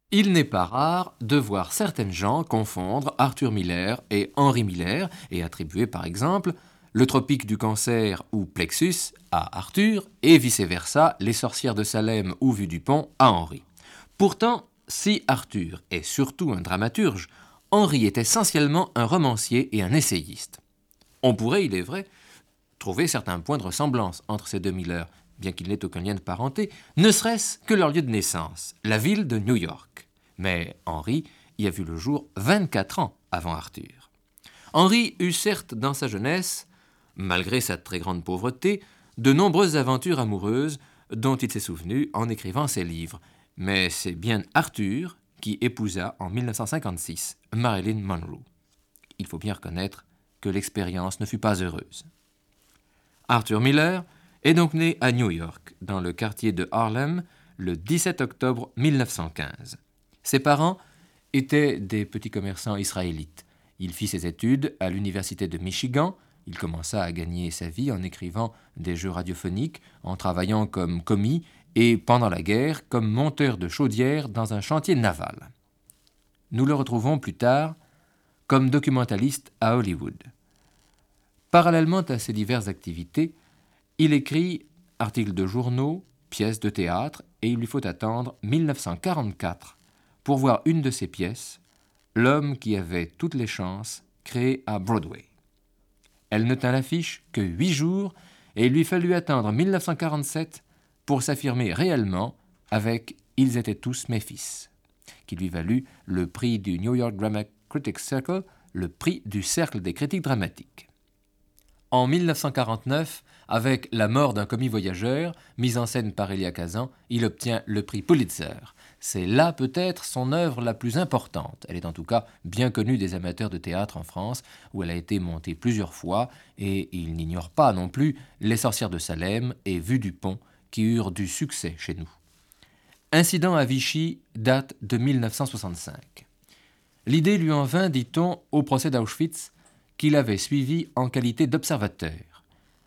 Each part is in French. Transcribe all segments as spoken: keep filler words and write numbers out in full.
Il n'est pas rare de voir certaines gens confondre Arthur Miller et Henry Miller et attribuer par exemple le tropique du cancer ou plexus à Arthur et vice-versa les sorcières de Salem ou Vue du Pont à Henry. Pourtant, si Arthur est surtout un dramaturge, Henry est essentiellement un romancier et un essayiste. On pourrait, il est vrai, trouver certains points de ressemblance entre ces deux Miller, bien qu'il n'ait aucun lien de parenté, ne serait-ce que leur lieu de naissance, la ville de New York. Mais Henry y a vu le jour vingt-quatre ans avant Arthur. Henry eut certes dans sa jeunesse, malgré sa très grande pauvreté, de nombreuses aventures amoureuses dont il s'est souvenu en écrivant ses livres. Mais c'est bien Arthur qui épousa en mille neuf cent cinquante-six Marilyn Monroe. Il faut bien reconnaître que l'expérience ne fut pas heureuse. Arthur Miller est donc né à New York, dans le quartier de Harlem, le dix-sept octobre mille neuf cent quinze. Ses parents étaient des petits commerçants israélites. Il fit ses études à l'université de Michigan. Il commença à gagner sa vie en écrivant des jeux radiophoniques, en travaillant comme commis et, pendant la guerre, comme monteur de chaudière dans un chantier naval. Nous le retrouvons plus tard comme documentaliste à Hollywood. Parallèlement à ces diverses activités, il écrit articles de journaux, pièces de théâtre, et il lui faut attendre mille neuf cent quarante-quatre pour voir une de ses pièces, L'homme qui avait toutes les chances, créée à Broadway. Elle ne tint l'affiche que huit jours, et il lui fallut attendre mille neuf cent quarante-sept pour s'affirmer réellement avec Ils étaient tous mes fils, qui lui valut le prix du New York Drama Critics Circle, le prix du Cercle des critiques dramatiques. En mille neuf cent quarante-neuf, avec La mort d'un commis voyageur, mise en scène par Elia Kazan, il obtient le prix Pulitzer. C'est là peut-être son œuvre la plus importante. Elle est en tout cas bien connue des amateurs de théâtre en France, où elle a été montée plusieurs fois, et il n'ignore pas non plus Les sorcières de Salem et Vue du Pont, qui eurent du succès chez nous. Incident à Vichy date de mille neuf cent soixante-cinq. L'idée lui en vint, dit-on, au procès d'Auschwitz, qu'il avait suivi en qualité d'observateur.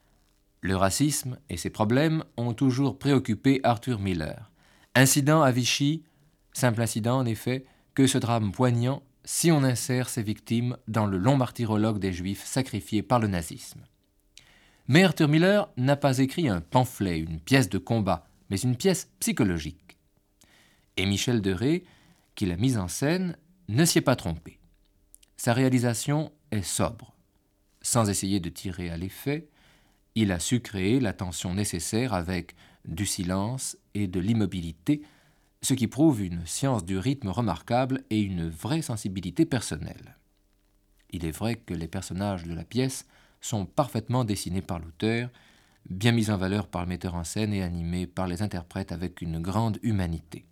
Le racisme et ses problèmes ont toujours préoccupé Arthur Miller. Incident à Vichy, simple incident en effet, que ce drame poignant si on insère ses victimes dans le long martyrologue des Juifs sacrifiés par le nazisme. Mais Arthur Miller n'a pas écrit un pamphlet, une pièce de combat, mais une pièce psychologique. Et Michel Deray, qui l'a mise en scène, ne s'y est pas trompé. Sa réalisation est sobre. Sans essayer de tirer à l'effet, il a su créer la tension nécessaire avec du silence et de l'immobilité, ce qui prouve une science du rythme remarquable et une vraie sensibilité personnelle. Il est vrai que les personnages de la pièce sont parfaitement dessinés par l'auteur, bien mis en valeur par le metteur en scène et animés par les interprètes avec une grande humanité.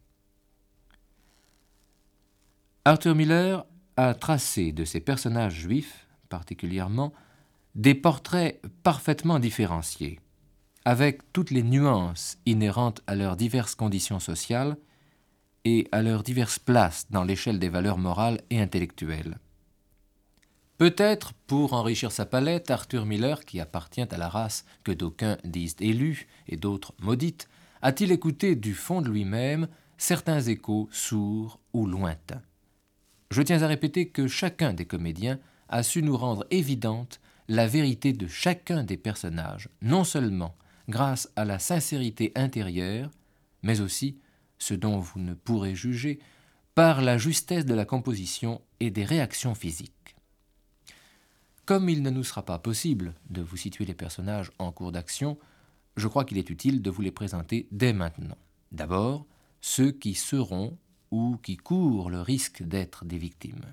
Arthur Miller a tracé de ces personnages juifs, particulièrement, des portraits parfaitement différenciés, avec toutes les nuances inhérentes à leurs diverses conditions sociales et à leurs diverses places dans l'échelle des valeurs morales et intellectuelles. Peut-être, pour enrichir sa palette, Arthur Miller, qui appartient à la race que d'aucuns disent élue et d'autres maudite, a-t-il écouté du fond de lui-même certains échos sourds ou lointains. Je tiens à répéter que chacun des comédiens a su nous rendre évidente la vérité de chacun des personnages, non seulement grâce à la sincérité intérieure, mais aussi, ce dont vous ne pourrez juger, par la justesse de la composition et des réactions physiques. Comme il ne nous sera pas possible de vous situer les personnages en cours d'action, je crois qu'il est utile de vous les présenter dès maintenant. D'abord, ceux qui seront ou qui courent le risque d'être des victimes.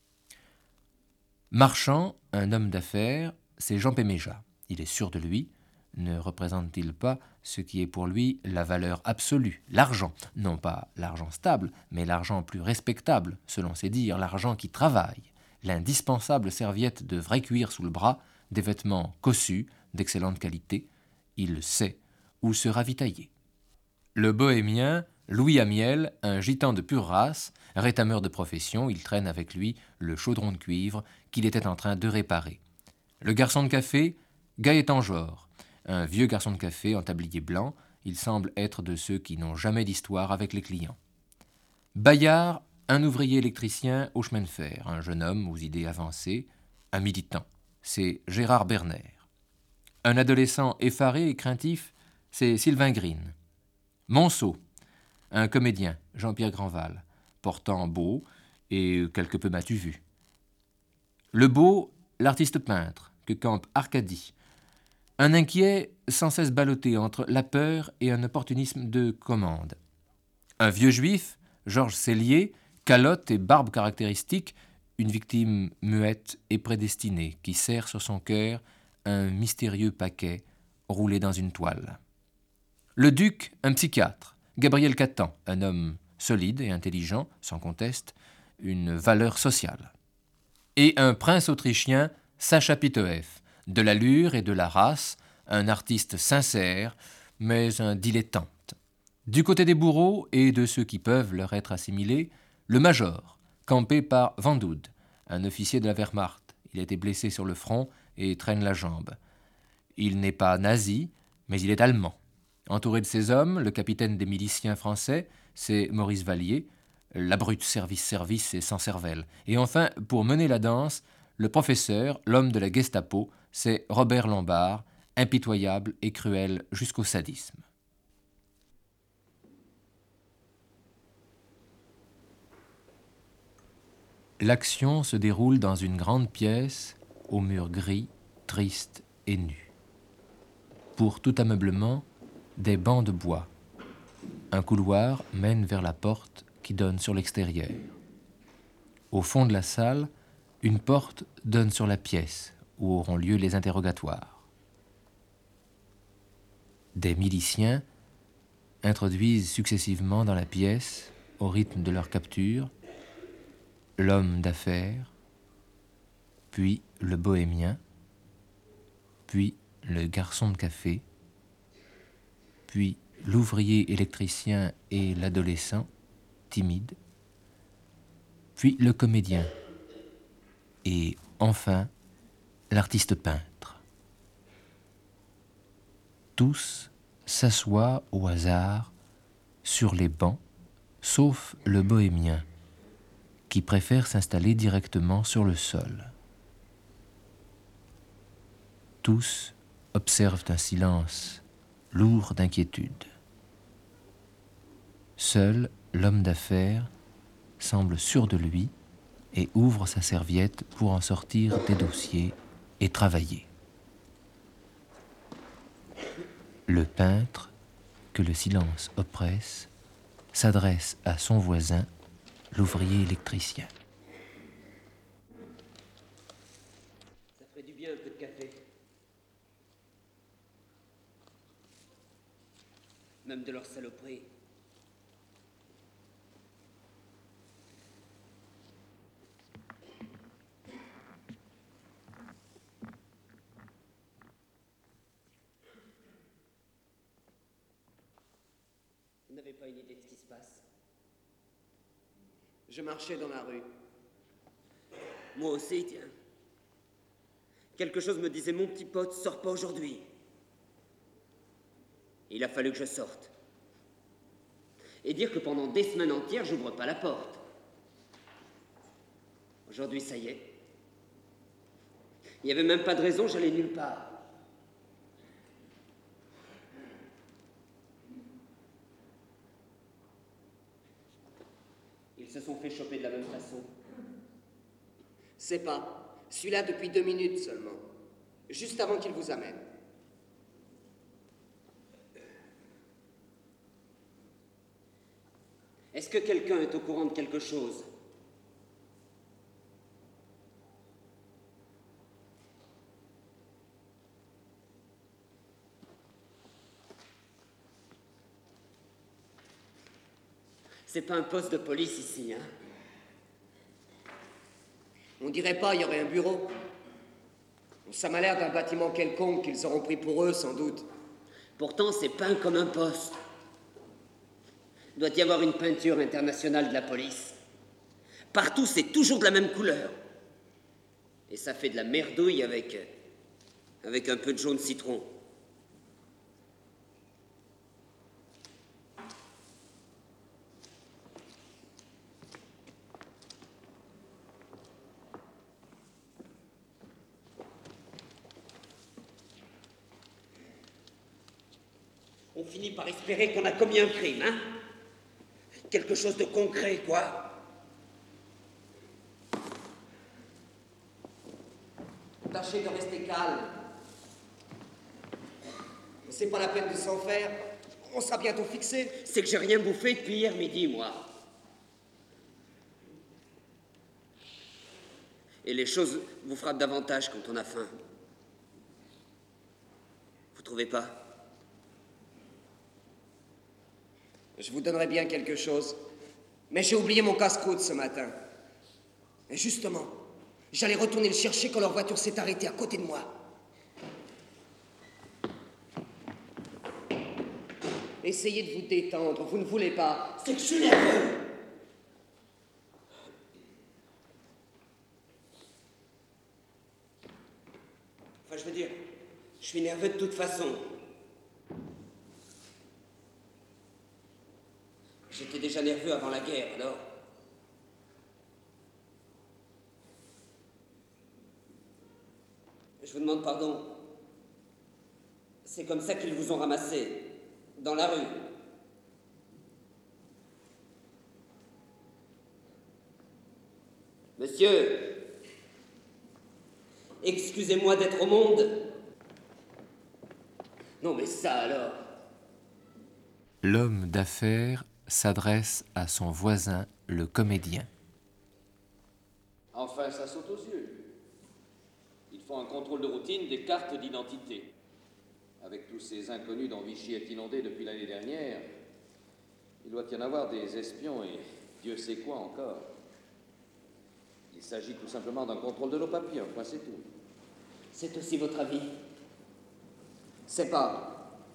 Marchand, un homme d'affaires, c'est Jean Péméja. Il est sûr de lui. Ne représente-t-il pas ce qui est pour lui la valeur absolue, l'argent, non pas l'argent stable, mais l'argent plus respectable, selon ses dires, l'argent qui travaille, l'indispensable serviette de vrai cuir sous le bras, des vêtements cossus, d'excellente qualité, il sait où se ravitailler. Le bohémien, Louis Amiel, un gitan de pure race, rétameur de profession, il traîne avec lui le chaudron de cuivre qu'il était en train de réparer. Le garçon de café, Gaëtan Jor, un vieux garçon de café en tablier blanc, il semble être de ceux qui n'ont jamais d'histoire avec les clients. Bayard, un ouvrier électricien au chemin de fer, un jeune homme aux idées avancées, un militant, c'est Gérard Berner. Un adolescent effaré et craintif, c'est Sylvain Green. Monceau, un comédien, Jean-Pierre Grandval, portant beau et quelque peu m'as-tu vu. Le beau, l'artiste peintre, que campe Arcadie. Un inquiet sans cesse ballotté entre la peur et un opportunisme de commande. Un vieux juif, Georges Sellier, calotte et barbe caractéristique, une victime muette et prédestinée qui serre sur son cœur un mystérieux paquet roulé dans une toile. Le duc, un psychiatre, Gabriel Catan, un homme solide et intelligent, sans conteste, une valeur sociale. Et un prince autrichien, Sacha Pitoev, de l'allure et de la race, un artiste sincère, mais un dilettante. Du côté des bourreaux et de ceux qui peuvent leur être assimilés, le major, campé par Van Dood, un officier de la Wehrmacht. Il a été blessé sur le front et traîne la jambe. Il n'est pas nazi, mais il est allemand. Entouré de ses hommes, le capitaine des miliciens français, c'est Maurice Vallier, la brute service-service et sans cervelle. Et enfin, pour mener la danse, le professeur, l'homme de la Gestapo, c'est Robert Lombard, impitoyable et cruel jusqu'au sadisme. L'action se déroule dans une grande pièce, aux murs gris, tristes et nus. Pour tout ameublement, des bancs de bois. Un couloir mène vers la porte qui donne sur l'extérieur. Au fond de la salle, une porte donne sur la pièce où auront lieu les interrogatoires. Des miliciens introduisent successivement dans la pièce, au rythme de leur capture, l'homme d'affaires, puis le bohémien, puis le garçon de café, puis l'ouvrier électricien et l'adolescent, timide, puis le comédien, et enfin l'artiste peintre. Tous s'assoient au hasard sur les bancs, sauf le bohémien, qui préfère s'installer directement sur le sol. Tous observent un silence lourd d'inquiétude. Seul l'homme d'affaires semble sûr de lui et ouvre sa serviette pour en sortir des dossiers et travailler. Le peintre, que le silence oppresse, s'adresse à son voisin, l'ouvrier électricien. Ça ferait du bien un peu de café. Même de leur saloperie. Vous n'avez pas une idée de ce qui se passe? Je marchais dans la rue. Moi aussi, tiens. Quelque chose me disait, mon petit pote, sors pas aujourd'hui. Il a fallu que je sorte. Et dire que pendant des semaines entières, j'ouvre pas la porte. Aujourd'hui, ça y est. Il n'y avait même pas de raison, j'allais nulle part. Ils se sont fait choper de la même façon. C'est pas. Celui-là depuis deux minutes seulement. Juste avant qu'il vous amène. Est-ce que quelqu'un est au courant de quelque chose? C'est pas un poste de police ici, hein? On dirait pas, il y aurait un bureau. Ça m'a l'air d'un bâtiment quelconque qu'ils auront pris pour eux, sans doute. Pourtant, c'est peint comme un poste. Il doit y avoir une peinture internationale de la police. Partout, c'est toujours de la même couleur. Et ça fait de la merdouille avec... avec un peu de jaune citron. On finit par espérer qu'on a commis un crime, hein? Quelque chose de concret, quoi. Tâchez de rester calme. C'est pas la peine de s'en faire. On sera bientôt fixé. C'est que j'ai rien bouffé depuis hier midi, moi. Et les choses vous frappent davantage quand on a faim. Vous trouvez pas? Je vous donnerai bien quelque chose. Mais j'ai oublié mon casse-croûte ce matin. Et justement, j'allais retourner le chercher quand leur voiture s'est arrêtée à côté de moi. Essayez de vous détendre, vous ne voulez pas. C'est que je suis nerveux. Enfin, je veux dire, je suis nerveux de toute façon. J'étais déjà nerveux avant la guerre, alors. Je vous demande pardon. C'est comme ça qu'ils vous ont ramassé, dans la rue. Monsieur, excusez-moi d'être au monde. Non mais ça alors. L'homme d'affaires s'adresse à son voisin, le comédien. Enfin, ça saute aux yeux. Ils font un contrôle de routine des cartes d'identité. Avec tous ces inconnus dont Vichy est inondé depuis l'année dernière, il doit y en avoir des espions et Dieu sait quoi encore. Il s'agit tout simplement d'un contrôle de nos papiers, enfin c'est tout. C'est aussi votre avis? C'est pas.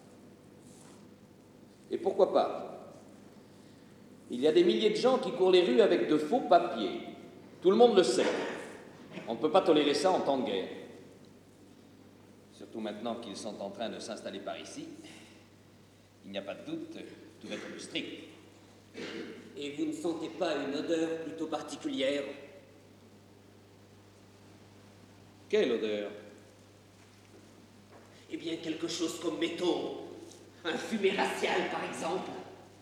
Et pourquoi pas? Il y a des milliers de gens qui courent les rues avec de faux papiers. Tout le monde le sait. On ne peut pas tolérer ça en temps de guerre. Surtout maintenant qu'ils sont en train de s'installer par ici. Il n'y a pas de doute, tout va être plus strict. Et vous ne sentez pas une odeur plutôt particulière? Quelle odeur? Eh bien, quelque chose comme métaux. Un fumé racial, par exemple.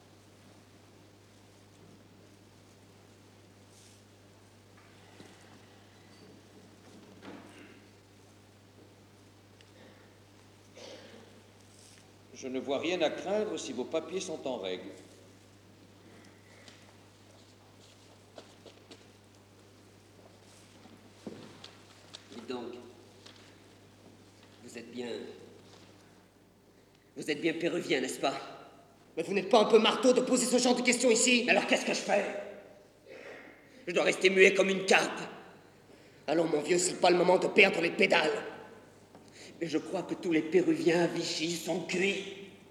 Je ne vois rien à craindre si vos papiers sont en règle. Dites donc, vous êtes bien... Vous êtes bien péruvien, n'est-ce pas? Mais vous n'êtes pas un peu marteau de poser ce genre de questions ici? Mais alors qu'est-ce que je fais? Je dois rester muet comme une carpe. Allons, mon vieux, c'est pas le moment de perdre les pédales. Mais je crois que tous les Péruviens à Vichy sont cuits.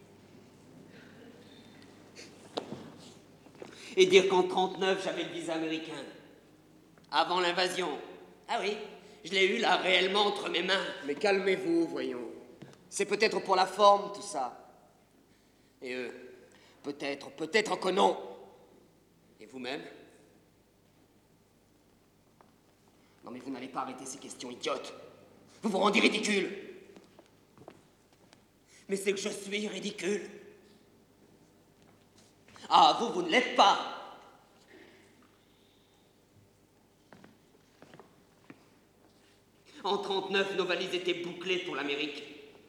Et dire qu'en trente-neuf, j'avais le visa américain. Avant l'invasion. Ah oui, je l'ai eu là, réellement, entre mes mains. Mais calmez-vous, voyons. C'est peut-être pour la forme, tout ça. Et eux, peut-être, peut-être que non. Et vous-même? Non mais vous n'allez pas arrêter ces questions idiotes. Vous vous rendez ridicule. Mais c'est que je suis ridicule. Ah, vous, vous ne l'êtes pas. En trente-neuf, nos valises étaient bouclées pour l'Amérique.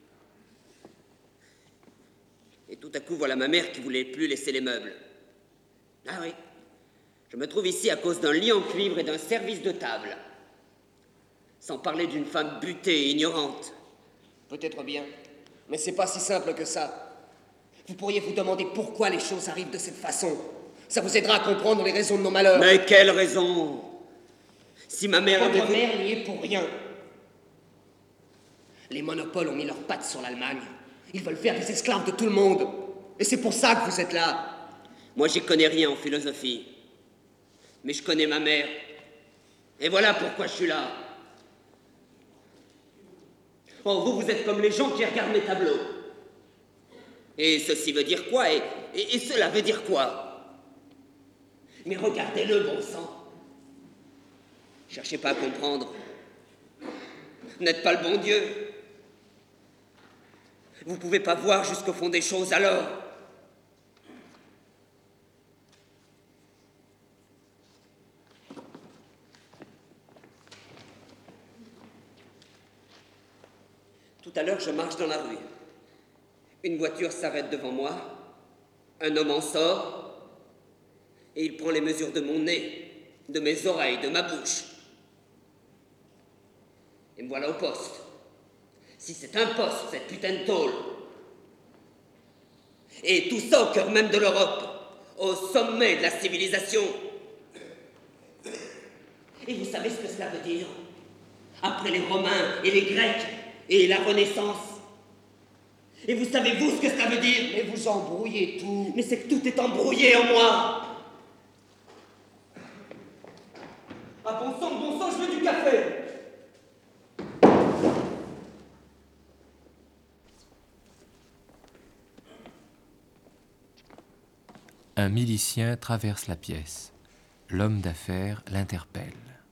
Et tout à coup, voilà ma mère qui voulait plus laisser les meubles. Ah oui. Je me trouve ici à cause d'un lit en cuivre et d'un service de table. Sans parler d'une femme butée et ignorante. Peut-être bien, mais c'est pas si simple que ça. Vous pourriez vous demander pourquoi les choses arrivent de cette façon. Ça vous aidera à comprendre les raisons de nos malheurs. Mais quelle raison? Si ma mère avait... Votre mère n'y est pour rien. Les monopoles ont mis leurs pattes sur l'Allemagne. Ils veulent faire des esclaves de tout le monde. Et c'est pour ça que vous êtes là. Moi, j'y connais rien en philosophie. Mais je connais ma mère. Et voilà pourquoi je suis là. Oh, vous, vous êtes comme les gens qui regardent mes tableaux. Et ceci veut dire quoi? Et, et, et cela veut dire quoi? Mais regardez-le, bon sang. Cherchez pas à comprendre. Vous n'êtes pas le bon Dieu. Vous pouvez pas voir jusqu'au fond des choses, alors? Tout à l'heure, je marche dans la rue. Une voiture s'arrête devant moi. Un homme en sort. Et il prend les mesures de mon nez, de mes oreilles, de ma bouche. Et me voilà au poste. Si c'est un poste, cette putain de tôle. Et tout ça au cœur même de l'Europe, au sommet de la civilisation. Et vous savez ce que cela veut dire? Après les Romains et les Grecs et la Renaissance. Et vous savez, vous, ce que cela veut dire? Mais vous embrouillez tout. Mais c'est que tout est embrouillé en moi. Ah bon sang, bon sang, je veux du café. Un milicien traverse la pièce. L'homme d'affaires l'interpelle.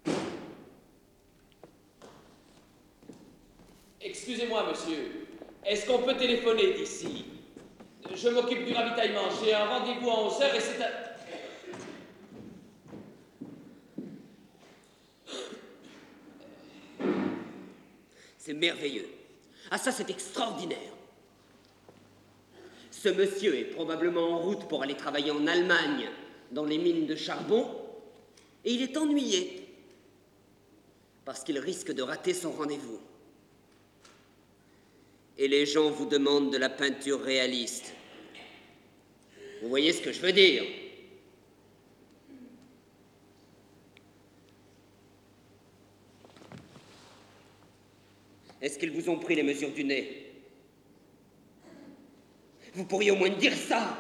Excusez-moi, monsieur. Est-ce qu'on peut téléphoner d'ici? Je m'occupe du ravitaillement. J'ai un rendez-vous à onze heures et c'est à... C'est merveilleux. Ah ça, c'est extraordinaire. Ce monsieur est probablement en route pour aller travailler en Allemagne, dans les mines de charbon, et il est ennuyé, parce qu'il risque de rater son rendez-vous. Et les gens vous demandent de la peinture réaliste. Vous voyez ce que je veux dire? Est-ce qu'ils vous ont pris les mesures du nez? Vous pourriez au moins dire ça.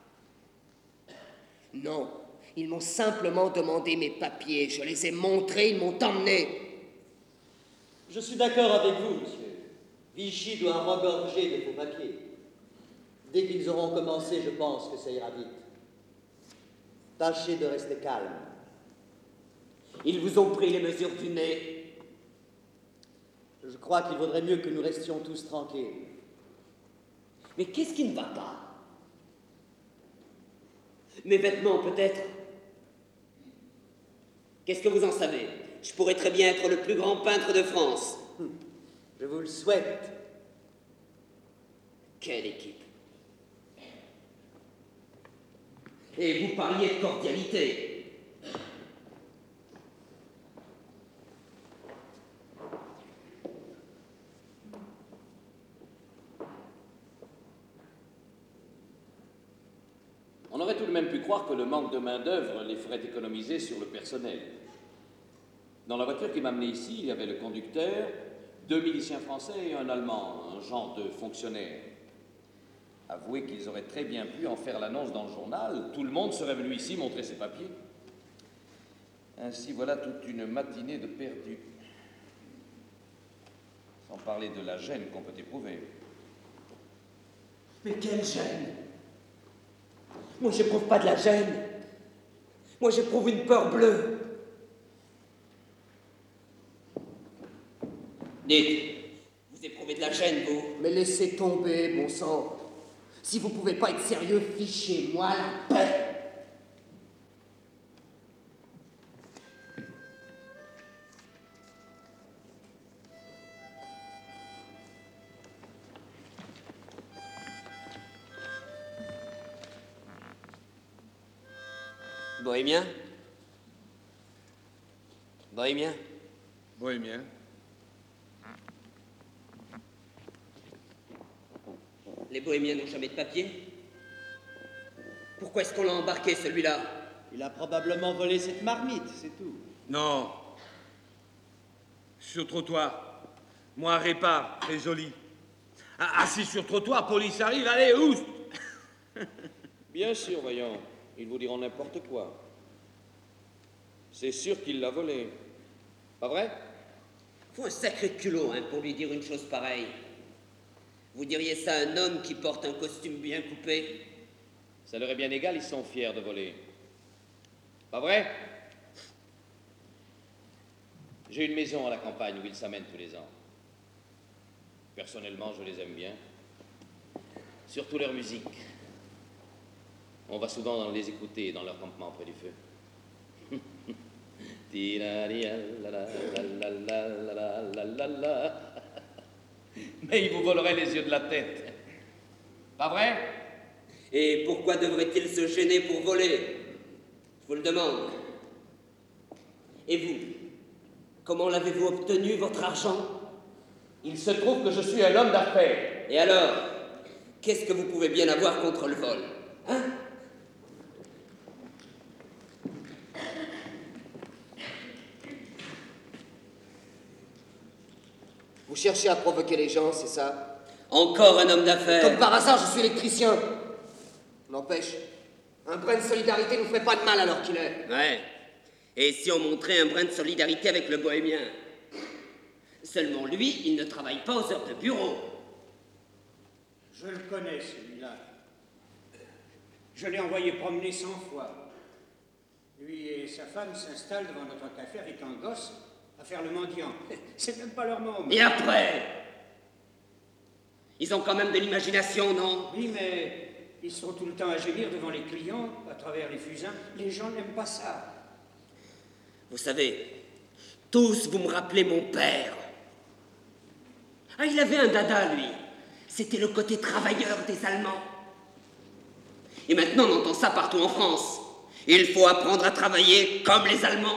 Non, ils m'ont simplement demandé mes papiers. Je les ai montrés, ils m'ont emmené. Je suis d'accord avec vous, monsieur. Vichy doit regorger de vos papiers. Dès qu'ils auront commencé, je pense que ça ira vite. Tâchez de rester calme. Ils vous ont pris les mesures du nez. Je crois qu'il vaudrait mieux que nous restions tous tranquilles. Mais qu'est-ce qui ne va pas? Mes vêtements, peut-être? Qu'est-ce que vous en savez? Je pourrais très bien être le plus grand peintre de France. Je vous le souhaite. Quelle équipe! Et vous parliez de cordialité. On aurait tout de même pu croire que le manque de main-d'œuvre les ferait économiser sur le personnel. Dans la voiture qui m'a amené ici, il y avait le conducteur, deux miliciens français et un Allemand, un genre de fonctionnaire. Avouez qu'ils auraient très bien pu en faire l'annonce dans le journal. Tout le monde serait venu ici montrer ses papiers. Ainsi, voilà toute une matinée de perdu. Sans parler de la gêne qu'on peut éprouver. Mais quelle gêne! Moi, j'éprouve pas de la gêne. Moi, j'éprouve une peur bleue. Dites, vous éprouvez de la gêne, vous? Mais laissez tomber, bon sang. Si vous pouvez pas être sérieux, fichez-moi la paix. Bohémien? Bohémien? Bohémien. Les bohémiens n'ont jamais de papier? Pourquoi est-ce qu'on l'a embarqué, celui-là? Il a probablement volé cette marmite, c'est tout. Non. Sur trottoir. Moi, répare, très joli. Ah, assis sur trottoir, police arrive, allez, oust. Bien sûr, voyons. Ils vous diront n'importe quoi. C'est sûr qu'il l'a volé. Pas vrai? Faut un sacré culot, hein, pour lui dire une chose pareille. Vous diriez ça à un homme qui porte un costume bien coupé? Ça leur est bien égal, ils sont fiers de voler. Pas vrai? J'ai une maison à la campagne où ils s'amènent tous les ans. Personnellement, je les aime bien. Surtout leur musique. On va souvent les écouter dans leur campement près du feu. Mais ils vous voleraient les yeux de la tête. Pas vrai? Et pourquoi devrait-il se gêner pour voler? Je vous le demande. Et vous, comment l'avez-vous obtenu, votre argent? Il se trouve que je suis un homme d'affaires. Et alors, qu'est-ce que vous pouvez bien avoir contre le vol? Hein? Vous cherchez à provoquer les gens, c'est ça? Encore un homme d'affaires. Comme par hasard, je suis électricien. N'empêche, un brin de solidarité nous ferait pas de mal alors qu'il est. Ouais. Et si on montrait un brin de solidarité avec le bohémien? Seulement lui, il ne travaille pas aux heures de bureau. Je le connais, celui-là. Je l'ai envoyé promener cent fois. Lui et sa femme s'installent devant notre café avec un gosse à faire le mendiant. C'est même pas leur môme. Et après? Ils ont quand même de l'imagination, non? Oui, mais ils sont tout le temps à gémir devant les clients, à travers les fusains. Les gens n'aiment pas ça. Vous savez, tous vous me rappelez mon père. Ah, il avait un dada, lui. C'était le côté travailleur des Allemands. Et maintenant, on entend ça partout en France. Il faut apprendre à travailler comme les Allemands.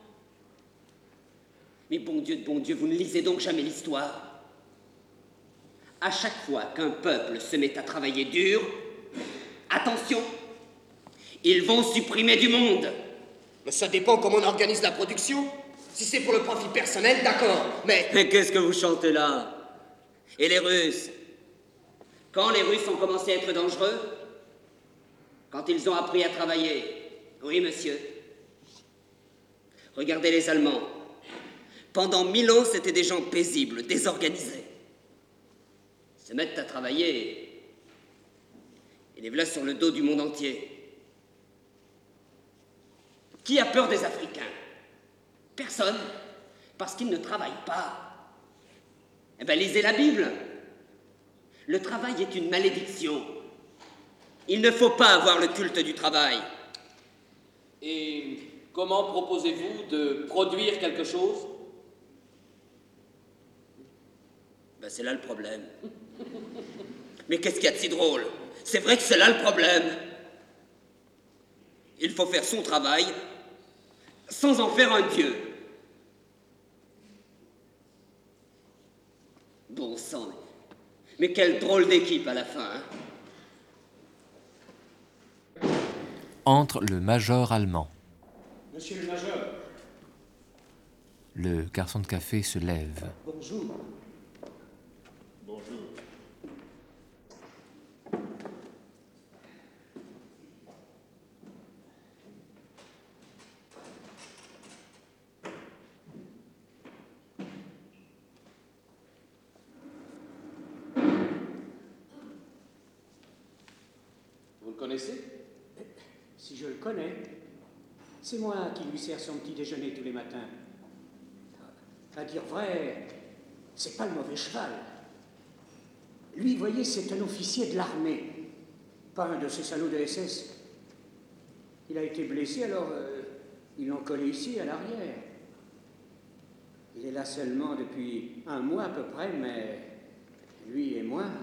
Mais bon Dieu de bon Dieu, vous ne lisez donc jamais l'histoire. À chaque fois qu'un peuple se met à travailler dur, attention, ils vont supprimer du monde. Mais ça dépend comment on organise la production. Si c'est pour le profit personnel, d'accord, mais... Mais qu'est-ce que vous chantez là? Et les Russes? Quand les Russes ont commencé à être dangereux? Quand ils ont appris à travailler? Oui, monsieur. Regardez les Allemands. Pendant mille ans, c'était des gens paisibles, désorganisés. Ils se mettent à travailler et les voilà sur le dos du monde entier. Qui a peur des Africains? Personne, parce qu'ils ne travaillent pas. Eh bien, lisez la Bible. Le travail est une malédiction. Il ne faut pas avoir le culte du travail. Et comment proposez-vous de produire quelque chose? Ben, c'est là le problème. Mais qu'est-ce qu'il y a de si drôle? C'est vrai que c'est là le problème. Il faut faire son travail sans en faire un dieu. Bon sang, mais, mais quelle drôle d'équipe à la fin, hein? Entre le major allemand. Monsieur le major. Le garçon de café se lève. Bonjour. Bonjour. Vous le connaissez? Si je le connais, c'est moi qui lui sers son petit déjeuner tous les matins. À dire vrai, c'est pas le mauvais cheval. Lui, voyez, c'est un officier de l'armée, pas un de ces salauds de S S. Il a été blessé, alors euh, ils l'ont collé ici, à l'arrière. Il est là seulement depuis un mois à peu près, mais lui et moi...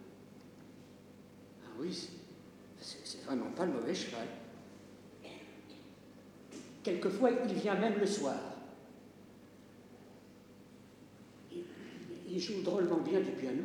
Ah oui, c'est, c'est vraiment pas le mauvais cheval. Quelquefois, il vient même le soir. Il, il joue drôlement bien du piano.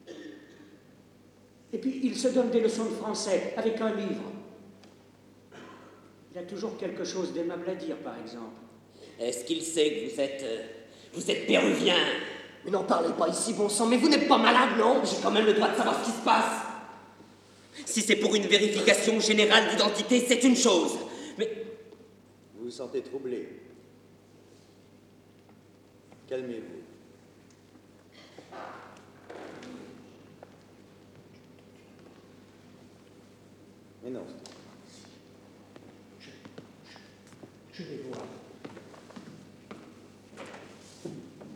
Et puis, il se donne des leçons de français avec un livre. Il a toujours quelque chose d'aimable à dire, par exemple. Est-ce qu'il sait que vous êtes... Euh, vous êtes péruvien? Mais n'en parlez pas ici, bon sang, mais vous n'êtes pas malade, non? J'ai quand même le droit de savoir ce qui se passe. Si c'est pour une vérification générale d'identité, c'est une chose. Mais... Vous vous sentez troublé. Calmez-vous. Mais non. Je, je, je vais voir.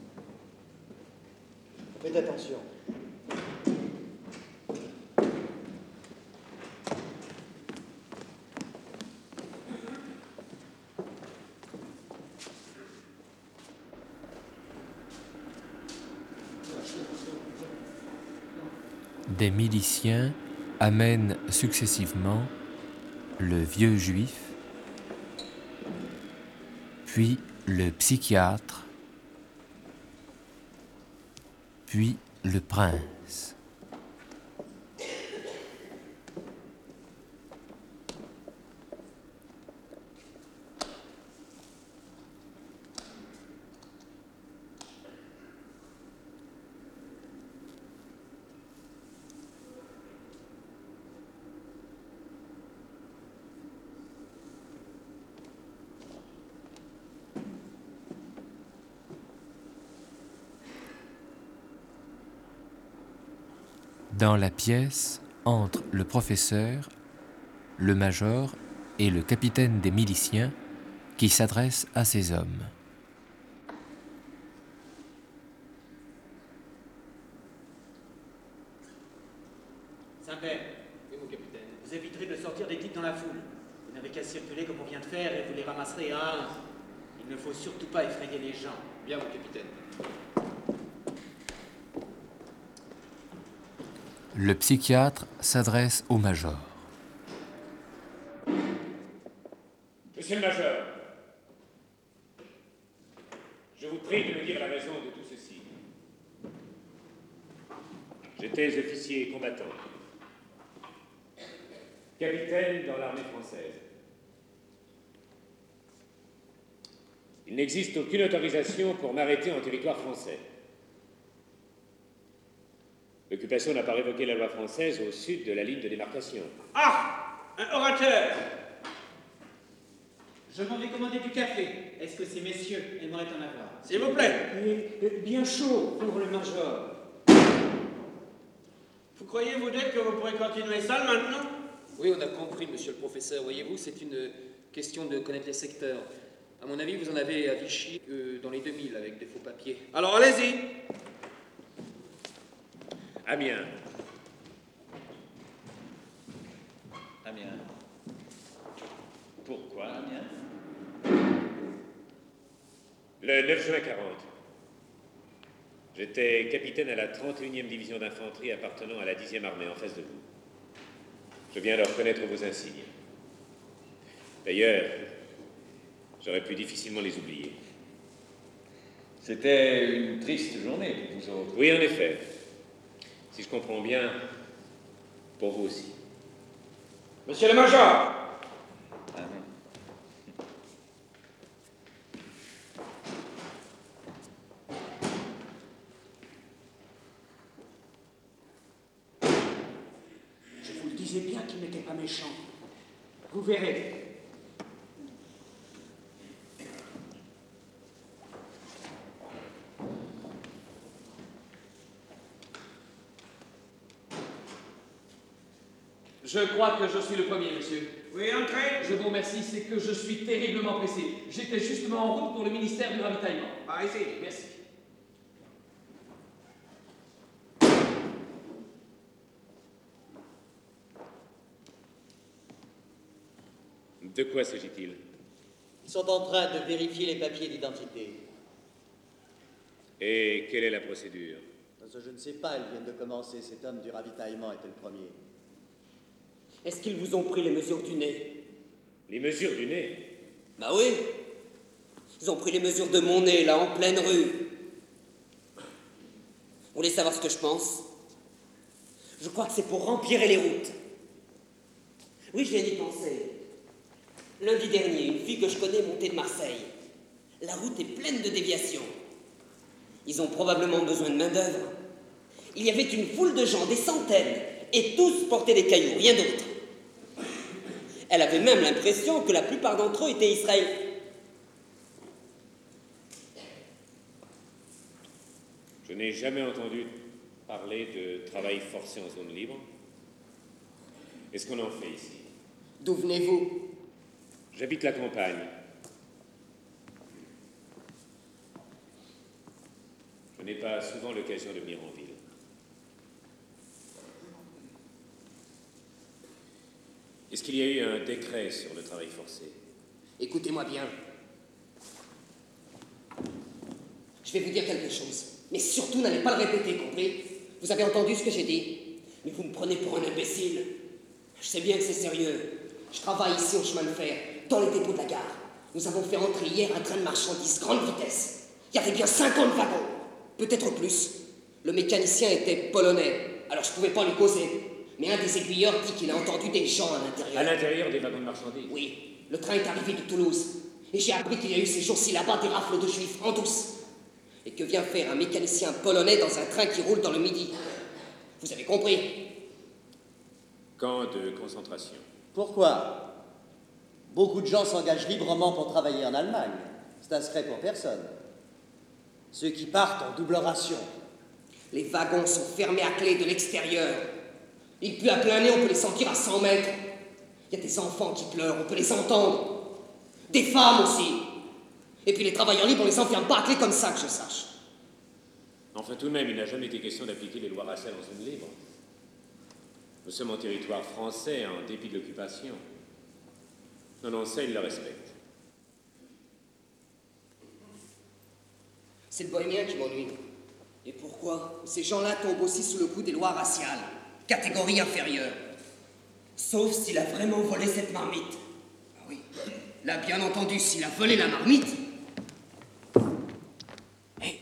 Faites attention. des miliciens amènent successivement le vieux juif, puis le psychiatre, puis le prince. Dans la pièce entrent le professeur, le major et le capitaine des miliciens qui s'adressent à ces hommes. Saint-Père, Oui, mon capitaine. vous éviterez de sortir des types dans la foule. Vous n'avez qu'à circuler comme on vient de faire et vous les ramasserez à un. Il ne faut surtout pas effrayer les gens. Bien, mon capitaine. Le psychiatre s'adresse au major. Monsieur le Major, je vous prie de me dire la raison de tout ceci. J'étais officier combattant, capitaine dans l'armée française. Il n'existe aucune autorisation pour m'arrêter en territoire français. L'occupation n'a pas révoqué la loi française au sud de la ligne de démarcation. Ah! Un orateur! Je m'en vais commander du café. Est-ce que ces messieurs aimeraient en avoir? S'il vous plaît. Et, euh, bien chaud pour le major. Vous croyez, vous dire que vous pourrez continuer seul maintenant? Oui, on a compris, monsieur le professeur. Voyez-vous, c'est une question de connaître les secteurs. À mon avis, vous en avez à Vichy euh, dans les deux mille avec des faux papiers. Alors, allez-y. Amiens. Amiens. Pourquoi Amiens? Le neuf juin quarante. J'étais capitaine à la trente et unième division d'infanterie appartenant à la dixième armée en face de vous. Je viens de reconnaître vos insignes. D'ailleurs, j'aurais pu difficilement les oublier. C'était une triste journée pour vous autres. Oui, en effet. Si je comprends bien, pour vous aussi. Monsieur le Major! Ah non. Je vous le disais bien qu'il n'était pas méchant. Vous verrez. Je crois que je suis le premier, monsieur. Oui, entrez. Je vous remercie, c'est que je suis terriblement pressé. J'étais justement en route pour le ministère du ravitaillement. Par ici. Merci. De quoi s'agit-il? Ils sont en train de vérifier les papiers d'identité. Et quelle est la procédure? Ça, je ne sais pas, ils viennent de commencer. Cet homme du ravitaillement était le premier. Est-ce qu'ils vous ont pris les mesures du nez? Les mesures du nez? Bah oui. Ils ont pris les mesures de mon nez, là, en pleine rue. Vous voulez savoir ce que je pense? Je crois que c'est pour empirer les routes. Oui, je viens d'y penser. Lundi dernier, une fille que je connais montait de Marseille. La route est pleine de déviations. Ils ont probablement besoin de main-d'œuvre. Il y avait une foule de gens, des centaines, et tous portaient des cailloux, rien d'autre. Elle avait même l'impression que la plupart d'entre eux étaient israéliens. Je n'ai jamais entendu parler de travail forcé en zone libre. Est-ce qu'on en fait ici? D'où venez-vous? J'habite la campagne. Je n'ai pas souvent l'occasion de venir en ville. Est-ce qu'il y a eu un décret sur le travail forcé? Écoutez-moi bien. Je vais vous dire quelque chose, mais surtout n'allez pas le répéter, compris? Vous avez entendu ce que j'ai dit? Mais vous me prenez pour un imbécile. Je sais bien que c'est sérieux. Je travaille ici au chemin de fer, dans les dépôts de la gare. Nous avons fait entrer hier un train de marchandises grande vitesse. Il y avait bien cinquante wagons, peut-être plus. Le mécanicien était polonais, alors je ne pouvais pas lui causer. Mais un des aiguilleurs dit qu'il a entendu des gens à l'intérieur. À l'intérieur des wagons de marchandises? Oui, le train est arrivé de Toulouse. Et j'ai appris qu'il y a eu ces jours-ci là-bas des rafles de juifs en douce. Et que vient faire un mécanicien polonais dans un train qui roule dans le Midi. Vous avez compris? Camp de concentration. Pourquoi? Beaucoup de gens s'engagent librement pour travailler en Allemagne. C'est un secret pour personne. Ceux qui partent en double ration. Les wagons sont fermés à clé de l'extérieur. Il pleut à plein nez, on peut les sentir à cent mètres. Il y a des enfants qui pleurent, on peut les entendre. Des femmes aussi. Et puis les travailleurs libres, on les enferme pas à clé comme ça, que je sache. Enfin, tout de même, il n'a jamais été question d'appliquer les lois raciales en zone libre. Nous sommes en territoire français, en dépit de l'occupation. Non, non, ça, il le respecte. C'est le bohémien qui m'ennuie. Et pourquoi? Ces gens-là tombent aussi sous le coup des lois raciales. Catégorie inférieure. Sauf s'il a vraiment volé cette marmite. Ah oui. Là, bien entendu, s'il a volé la marmite... Hé!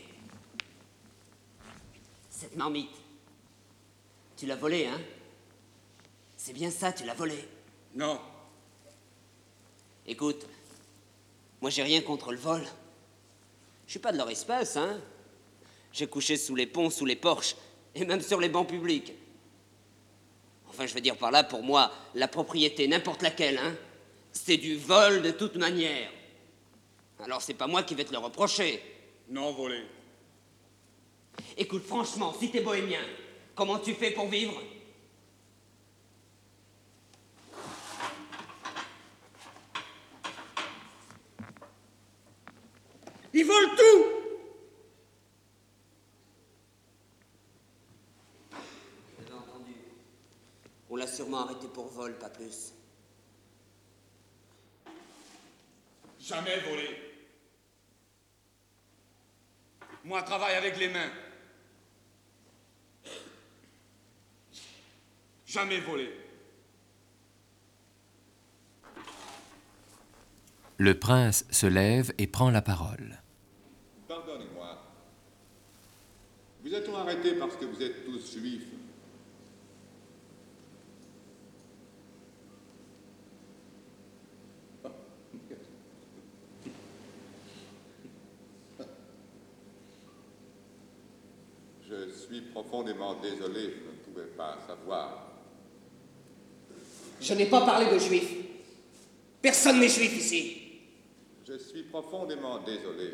Cette marmite, tu l'as volée, hein? C'est bien ça, tu l'as volée? Non. Écoute, moi j'ai rien contre le vol. Je suis pas de leur espèce, hein. J'ai couché sous les ponts, sous les porches, et même sur les bancs publics. Enfin, je veux dire par là, pour moi, la propriété, n'importe laquelle, hein, c'est du vol de toute manière. Alors c'est pas moi qui vais te le reprocher. Non, volé. Écoute, franchement, si t'es bohémien, comment tu fais pour vivre? Ils volent tout! J'ai entendu. On l'a sûrement arrêté pour vol, pas plus. Jamais volé. Moi, travaille avec les mains. Jamais volé. Le prince se lève et prend la parole. Pardonnez-moi. Vous êtes-on arrêté parce que vous êtes tous juifs? Je suis profondément désolé, je ne pouvais pas savoir. Je n'ai pas parlé de juifs. Personne n'est juif ici. Je suis profondément désolé.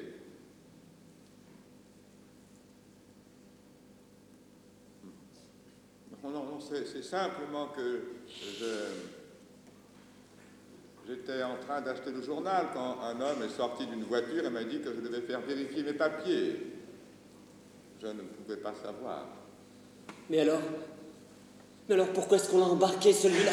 Non, non, non, c'est simplement que je... J'étais en train d'acheter le journal quand un homme est sorti d'une voiture et m'a dit que je devais faire vérifier mes papiers. Je ne pouvais pas savoir. Mais alors? Mais alors pourquoi est-ce qu'on l'a embarqué, celui-là?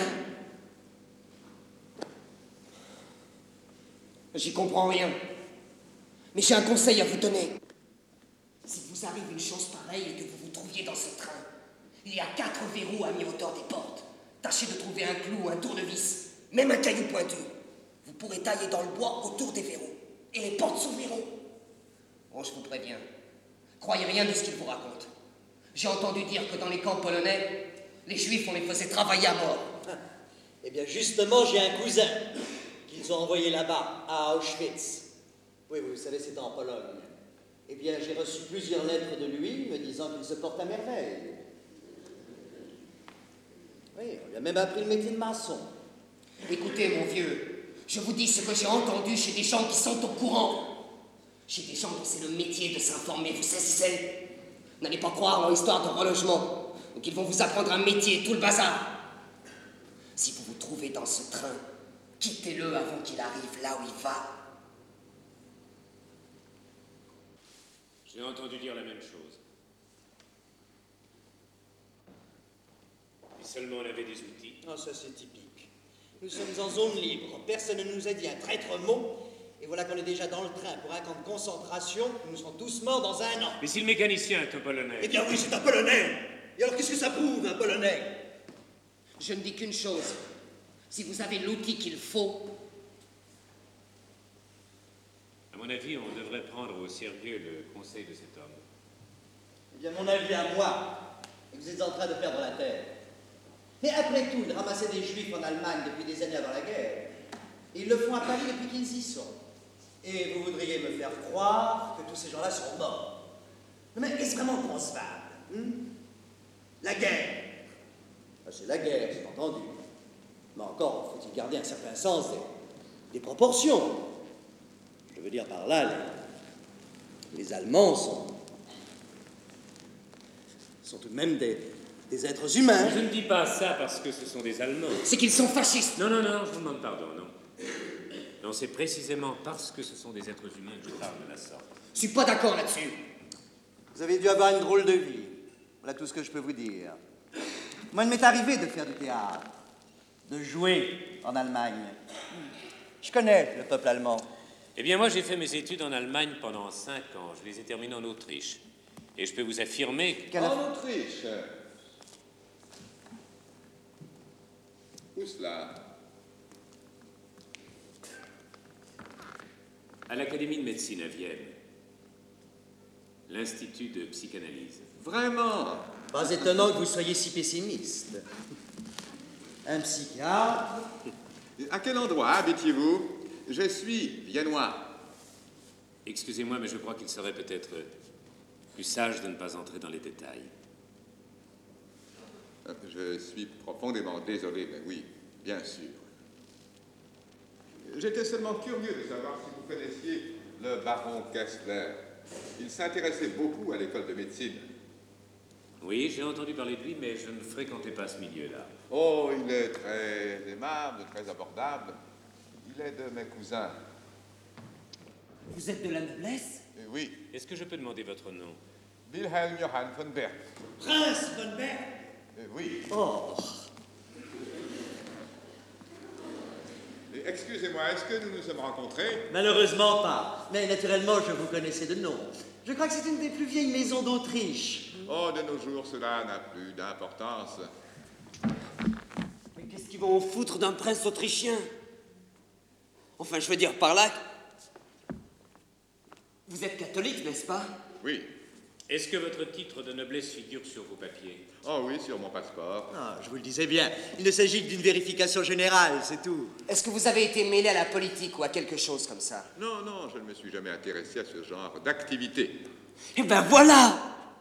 J'y comprends rien. Mais j'ai un conseil à vous donner. Si vous arrive une chose pareille et que vous vous trouviez dans ce train, il y a quatre verrous à mi-hauteur des portes. Tâchez de trouver un clou, un tournevis, même un caillou pointu. Vous pourrez tailler dans le bois autour des verrous. Et les portes s'ouvriront. Oh, je vous préviens. Croyez rien de ce qu'il vous raconte. J'ai entendu dire que dans les camps polonais, les juifs, on les faisait travailler à mort. Eh bien, justement, j'ai un cousin qu'ils ont envoyé là-bas, à Auschwitz. Oui, vous savez, c'est en Pologne. Eh bien, j'ai reçu plusieurs lettres de lui me disant qu'il se porte à merveille. Oui, on lui a même appris le métier de maçon. Écoutez, mon vieux, je vous dis ce que j'ai entendu chez des gens qui sont au courant. Chez des gens dont c'est le métier de s'informer, vous saisissez? N'allez pas croire leur histoire de relogement, ou qu'ils vont vous apprendre un métier, tout le bazar. Si vous vous trouvez dans ce train, quittez-le avant qu'il arrive là où il va. J'ai entendu dire la même chose. Et seulement on avait des outils. Ah, ça c'est typique. Nous sommes en zone libre, personne ne nous a dit un traître mot, et voilà qu'on est déjà dans le train pour un camp de concentration, nous serons tous morts dans un an. Mais si le mécanicien est un Polonais... Eh bien oui, c'est un Polonais. Et alors qu'est-ce que ça prouve, un Polonais? Je ne dis qu'une chose. Si vous avez l'outil qu'il faut... À mon avis, on devrait prendre au sérieux le conseil de cet homme. Eh bien, mon avis à moi, et vous êtes en train de perdre la tête. Mais après tout, ils ramassaient des juifs en Allemagne depuis des années avant la guerre. Et ils le font à Paris depuis qu'ils y sont. Et vous voudriez me faire croire que tous ces gens-là sont morts. Non, mais est-ce vraiment concevable, hein? La guerre. Ah, c'est la guerre, c'est entendu. Mais encore, faut-il garder un certain sens des, des proportions. Je veux dire par là, les, les Allemands sont, sont tout de même des, des êtres humains. Je ne dis pas ça parce que ce sont des Allemands. C'est qu'ils sont fascistes. Non, non, non, je vous demande pardon, non. Non, c'est précisément parce que ce sont des êtres humains que je parle de la sorte. Je suis pas d'accord là-dessus. Vous avez dû avoir une drôle de vie. Voilà tout ce que je peux vous dire. Moi, il m'est arrivé de faire du théâtre, de jouer en Allemagne. Je connais le peuple allemand. Eh bien, moi, j'ai fait mes études en Allemagne pendant cinq ans. Je les ai terminées en Autriche. Et je peux vous affirmer que... En Autriche? Où cela? À l'Académie de médecine à Vienne. L'Institut de psychanalyse. Vraiment? Pas étonnant que vous soyez si pessimiste. Un psychiatre. À quel endroit habitiez-vous? Je suis viennois. Excusez-moi, mais je crois qu'il serait peut-être plus sage de ne pas entrer dans les détails. Je suis profondément désolé, mais oui, bien sûr. J'étais seulement curieux de savoir si vous connaissiez le baron Kessler. Il s'intéressait beaucoup à l'école de médecine. Oui, j'ai entendu parler de lui, mais je ne fréquentais pas ce milieu-là. Oh, il est très aimable, très abordable. Il est de mes cousins. Vous êtes de la noblesse? Euh, oui. Est-ce que je peux demander votre nom? Wilhelm Johann von Berg. Prince von Berg. Euh, oui. Oh. Et excusez-moi, est-ce que nous nous sommes rencontrés? Malheureusement pas. Mais naturellement, je vous connaissais de nom. Je crois que c'est une des plus vieilles maisons d'Autriche. Oh, de nos jours, cela n'a plus d'importance. Mais qu'est-ce qu'ils vont en foutre d'un prince autrichien? Enfin, je veux dire par là... Vous êtes catholique, n'est-ce pas? Oui. Est-ce que votre titre de noblesse figure sur vos papiers? Oh oui, sur mon passeport. Ah, je vous le disais bien. Il ne s'agit que d'une vérification générale, c'est tout. Est-ce que vous avez été mêlé à la politique ou à quelque chose comme ça? Non, non, je ne me suis jamais intéressé à ce genre d'activité. Eh ben voilà!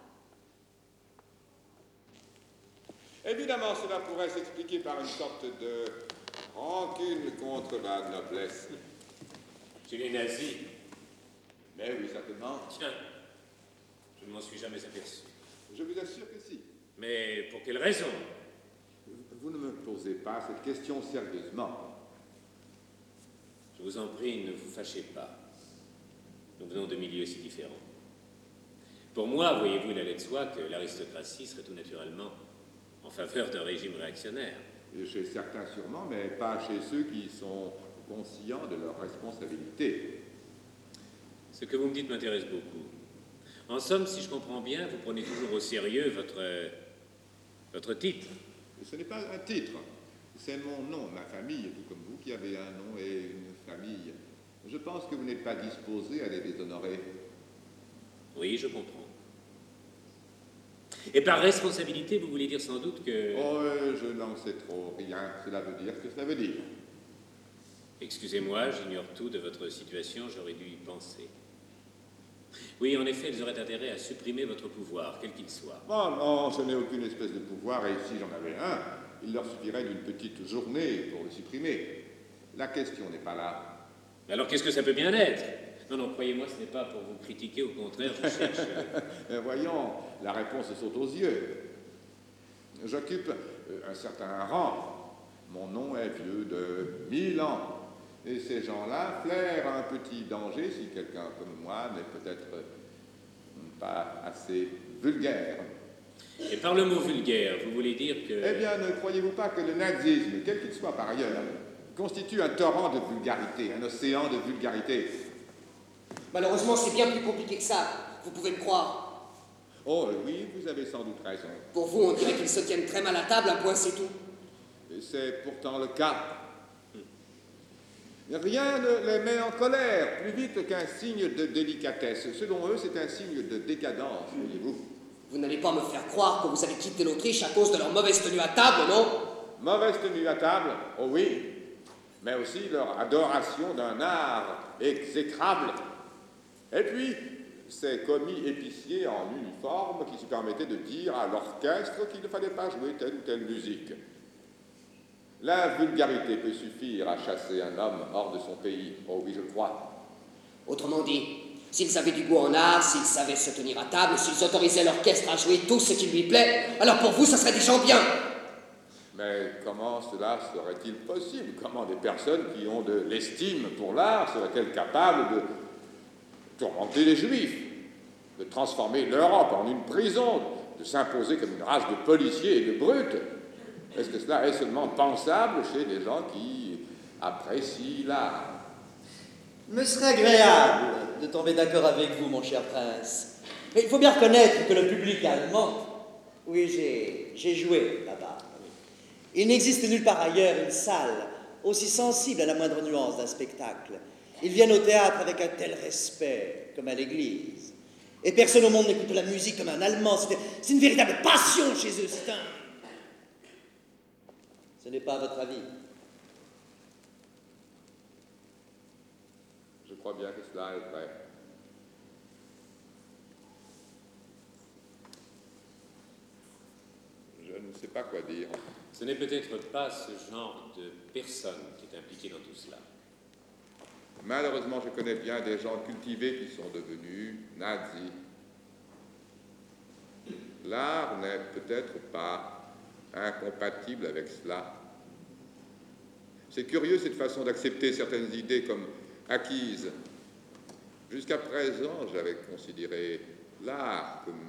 Évidemment, cela pourrait s'expliquer par une sorte de rancune contre la noblesse. Chez les nazis? Mais oui, certainement. Tiens, je ne m'en suis jamais aperçu. Je vous assure que si. Mais pour quelle raison? Vous ne me posez pas cette question sérieusement. Je vous en prie, ne vous fâchez pas. Nous venons de milieux si différents. Pour moi, voyez-vous, il allait de soi que l'aristocratie serait tout naturellement en faveur d'un régime réactionnaire. Et chez certains sûrement, mais pas chez ceux qui sont conscients de leurs responsabilités. Ce que vous me dites m'intéresse beaucoup. En somme, si je comprends bien, vous prenez toujours au sérieux votre, votre titre. Ce n'est pas un titre, c'est mon nom, ma famille, tout comme vous qui avez un nom et une famille. Je pense que vous n'êtes pas disposé à les déshonorer. Oui, je comprends. Et par responsabilité, vous voulez dire sans doute que... Oh, euh, je n'en sais trop rien. Cela veut dire ce que cela veut dire. Excusez-moi, j'ignore tout de votre situation, j'aurais dû y penser. Oui, en effet, ils auraient intérêt à supprimer votre pouvoir, quel qu'il soit. Oh non, ce n'est aucune espèce de pouvoir, et si j'en avais un, il leur suffirait d'une petite journée pour le supprimer. La question n'est pas là. Mais alors qu'est-ce que ça peut bien être? Non, non, croyez-moi, ce n'est pas pour vous critiquer, au contraire, je cherche... euh, voyons, la réponse saute aux yeux. J'occupe euh, un certain rang. Mon nom est vieux de mille ans. Et ces gens-là flairent un petit danger si quelqu'un comme moi n'est peut-être pas assez vulgaire. Et par le mot vulgaire, vous voulez dire que... Eh bien, ne croyez-vous pas que le nazisme, quel qu'il soit par ailleurs, constitue un torrent de vulgarité, un océan de vulgarité? Malheureusement, c'est bien plus compliqué que ça. Vous pouvez me croire. Oh oui, vous avez sans doute raison. Pour vous, on dirait qu'ils se tiennent très mal à table, un point c'est tout. Et c'est pourtant le cas. Rien ne les met en colère plus vite qu'un signe de délicatesse. Selon eux, c'est un signe de décadence, voyez-vous. Vous n'allez pas me faire croire que vous avez quitté l'Autriche à cause de leur mauvaise tenue à table, non? Mauvaise tenue à table, oh oui, mais aussi leur adoration d'un art exécrable. Et puis, ces commis épiciers en uniforme qui se permettaient de dire à l'orchestre qu'il ne fallait pas jouer telle ou telle musique. La vulgarité peut suffire à chasser un homme hors de son pays. Oh oui, je le crois. Autrement dit, s'ils avaient du goût en art, s'ils savaient se tenir à table, s'ils autorisaient l'orchestre à jouer tout ce qui lui plaît, alors pour vous, ça serait des gens bien. Mais comment cela serait-il possible? Comment des personnes qui ont de l'estime pour l'art seraient-elles capables de tourmenter les Juifs, de transformer l'Europe en une prison, de s'imposer comme une race de policiers et de brutes? Est-ce que cela est seulement pensable chez des gens qui apprécient l'art? Me serait agréable de tomber d'accord avec vous, mon cher prince. Mais il faut bien reconnaître que le public allemand... Oui, j'ai, j'ai joué là-bas. Il n'existe nulle part ailleurs une salle aussi sensible à la moindre nuance d'un spectacle. Ils viennent au théâtre avec un tel respect, comme à l'église. Et personne au monde n'écoute la musique comme un Allemand. C'est, c'est une véritable passion chez eux. C'est un... Ce n'est pas votre avis. Je crois bien que cela est vrai. Je ne sais pas quoi dire. Ce n'est peut-être pas ce genre de personne qui est impliqué dans tout cela. Malheureusement, je connais bien des gens cultivés qui sont devenus nazis. L'art n'est peut-être pas incompatible avec cela. C'est curieux cette façon d'accepter certaines idées comme acquises. Jusqu'à présent, j'avais considéré l'art comme...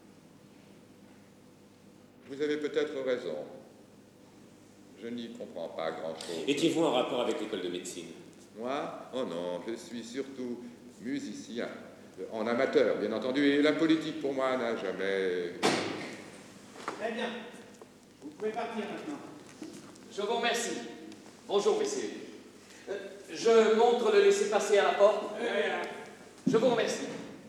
Vous avez peut-être raison. Je n'y comprends pas grand-chose. Étiez-vous en rapport avec l'école de médecine? Moi? Oh non, je suis surtout musicien. En amateur, bien entendu. Et la politique, pour moi, n'a jamais... Très bien. Vous pouvez partir maintenant. Je vous remercie. Bonjour, messieurs. Euh, je montre le laissez-passer à la porte. Euh, je vous remercie.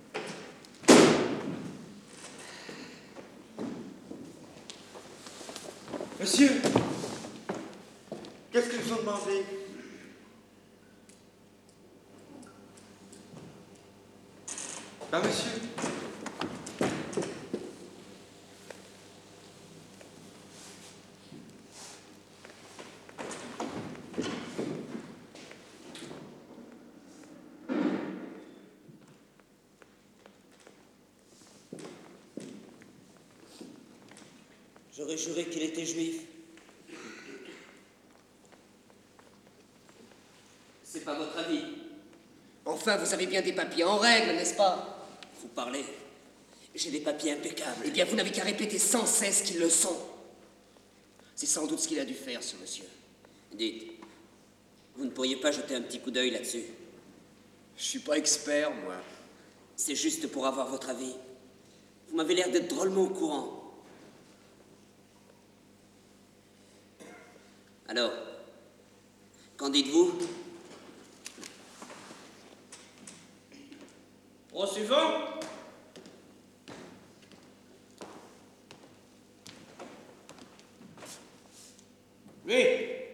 Monsieur, qu'est-ce qu'ils vous ont demandé? Ben, monsieur. J'aurais juré qu'il était juif. C'est pas votre avis. Enfin, vous avez bien des papiers en règle, n'est-ce pas? Vous parlez. J'ai des papiers impeccables. Eh bien, vous n'avez qu'à répéter sans cesse qu'ils le sont. C'est sans doute ce qu'il a dû faire, ce monsieur. Dites, vous ne pourriez pas jeter un petit coup d'œil là-dessus? Je suis pas expert, moi. C'est juste pour avoir votre avis. Vous m'avez l'air d'être drôlement au courant. Alors, qu'en dites-vous? Au suivant. Oui.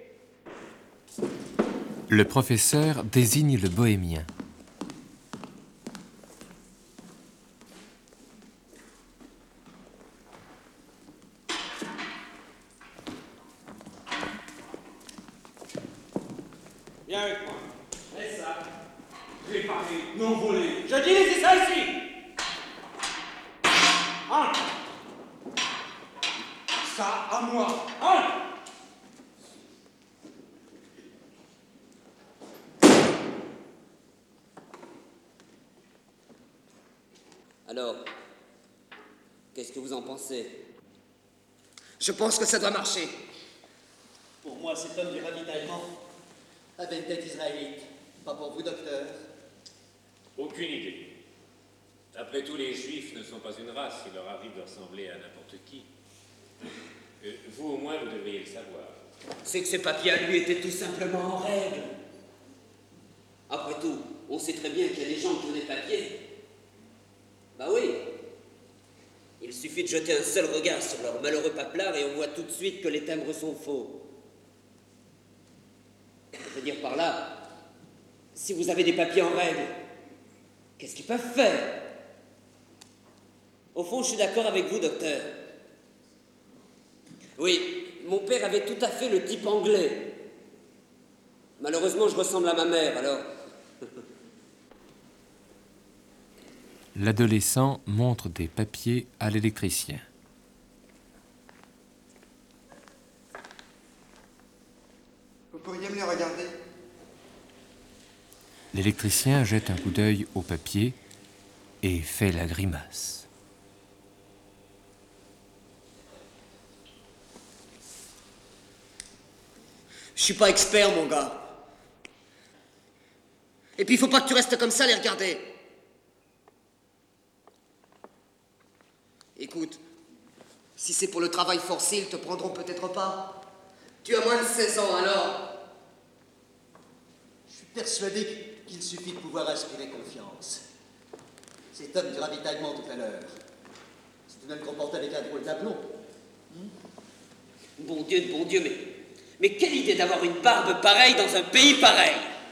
Le professeur désigne le bohémien. Viens avec moi. Laisse ça. Réparé, non volé. Je dis laissez ça ici. Entre. Ça à moi. Entre. Alors, qu'est-ce que vous en pensez? Je pense que ça doit marcher. Pour moi, cet homme du ravitaillement avait une tête israélite. Pas pour vous, docteur. Aucune idée. À Après tout, les Juifs ne sont pas une race. Il leur arrive de ressembler à n'importe qui. Euh, vous, au moins, vous devriez le savoir. C'est que ces papiers à lui étaient tout simplement en règle. Après tout, on sait très bien qu'il y a des gens qui ont des papiers. Bah oui. Il suffit de jeter un seul regard sur leur malheureux paplard et on voit tout de suite que les timbres sont faux. Je veux dire par là, si vous avez des papiers en règle, qu'est-ce qu'ils peuvent faire? Au fond, je suis d'accord avec vous, docteur. Oui, mon père avait tout à fait le type anglais. Malheureusement, je ressemble à ma mère, alors... L'adolescent montre des papiers à l'électricien. Vous pourriez me les regarder? L'électricien jette un coup d'œil au papier et fait la grimace. Je suis pas expert, mon gars. Et puis, il faut pas que tu restes comme ça, les regarder. Écoute, si c'est pour le travail forcé, ils te prendront peut-être pas. Tu as moins de seize ans, alors. Je suis persuadé qu'il suffit de pouvoir inspirer confiance. Cet homme du ravitaillement tout à l'heure, c'est tout de même comporté avec un drôle d'aplomb. Bon Dieu, bon Dieu, mais... Mais quelle idée d'avoir une barbe pareille dans un pays pareil!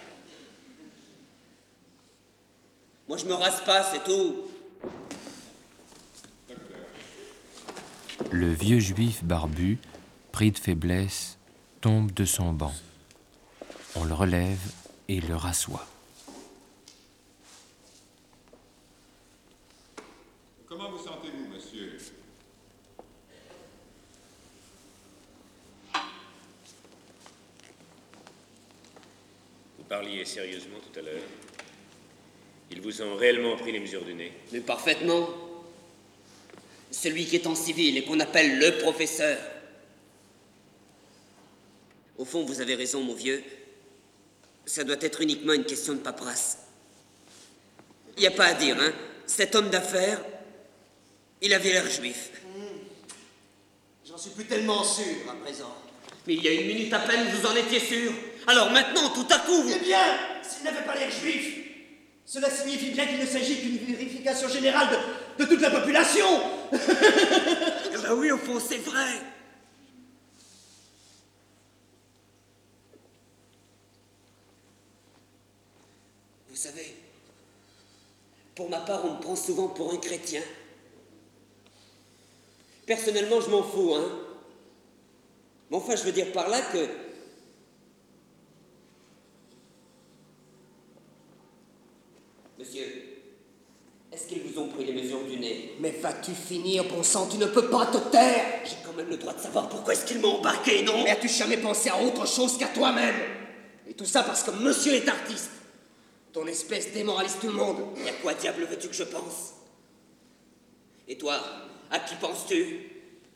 Moi, je me rase pas, c'est tout. Le vieux juif barbu, pris de faiblesse, tombe de son banc. On le relève et le rassoit. Comment vous sentez-vous, monsieur? Vous parliez sérieusement tout à l'heure. Ils vous ont réellement pris les mesures du nez? Mais parfaitement. Celui qui est en civil et qu'on appelle le professeur. Au fond, vous avez raison, mon vieux. Ça doit être uniquement une question de paperasse. Il n'y a pas à dire, hein. Cet homme d'affaires, il avait l'air juif. J'en suis plus tellement sûr à présent. Mais il y a une minute à peine, vous en étiez sûr. Alors maintenant, tout à coup, vous... Eh bien, s'il n'avait pas l'air juif, cela signifie bien qu'il ne s'agit qu'une vérification générale de, de toute la population. Bah oui, au fond, c'est vrai. Vous savez, pour ma part, on me prend souvent pour un chrétien. Personnellement, je m'en fous, hein. Mais enfin, je veux dire par là que... Monsieur, est-ce qu'ils vous ont pris les mesures du nez? Mais vas-tu finir, bon sang, tu ne peux pas te taire. J'ai quand même le droit de savoir pourquoi est-ce qu'ils m'ont embarqué, non? Mais as-tu jamais pensé à autre chose qu'à toi-même? Et tout ça parce que monsieur est artiste. Ton espèce démoralise tout le monde. Et à quoi diable veux-tu que je pense? Et toi, à qui penses-tu?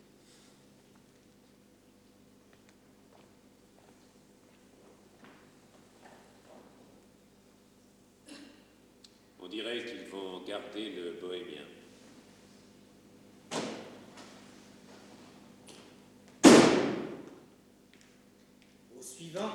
On dirait qu'ils vont garder le bohémien. Au suivant.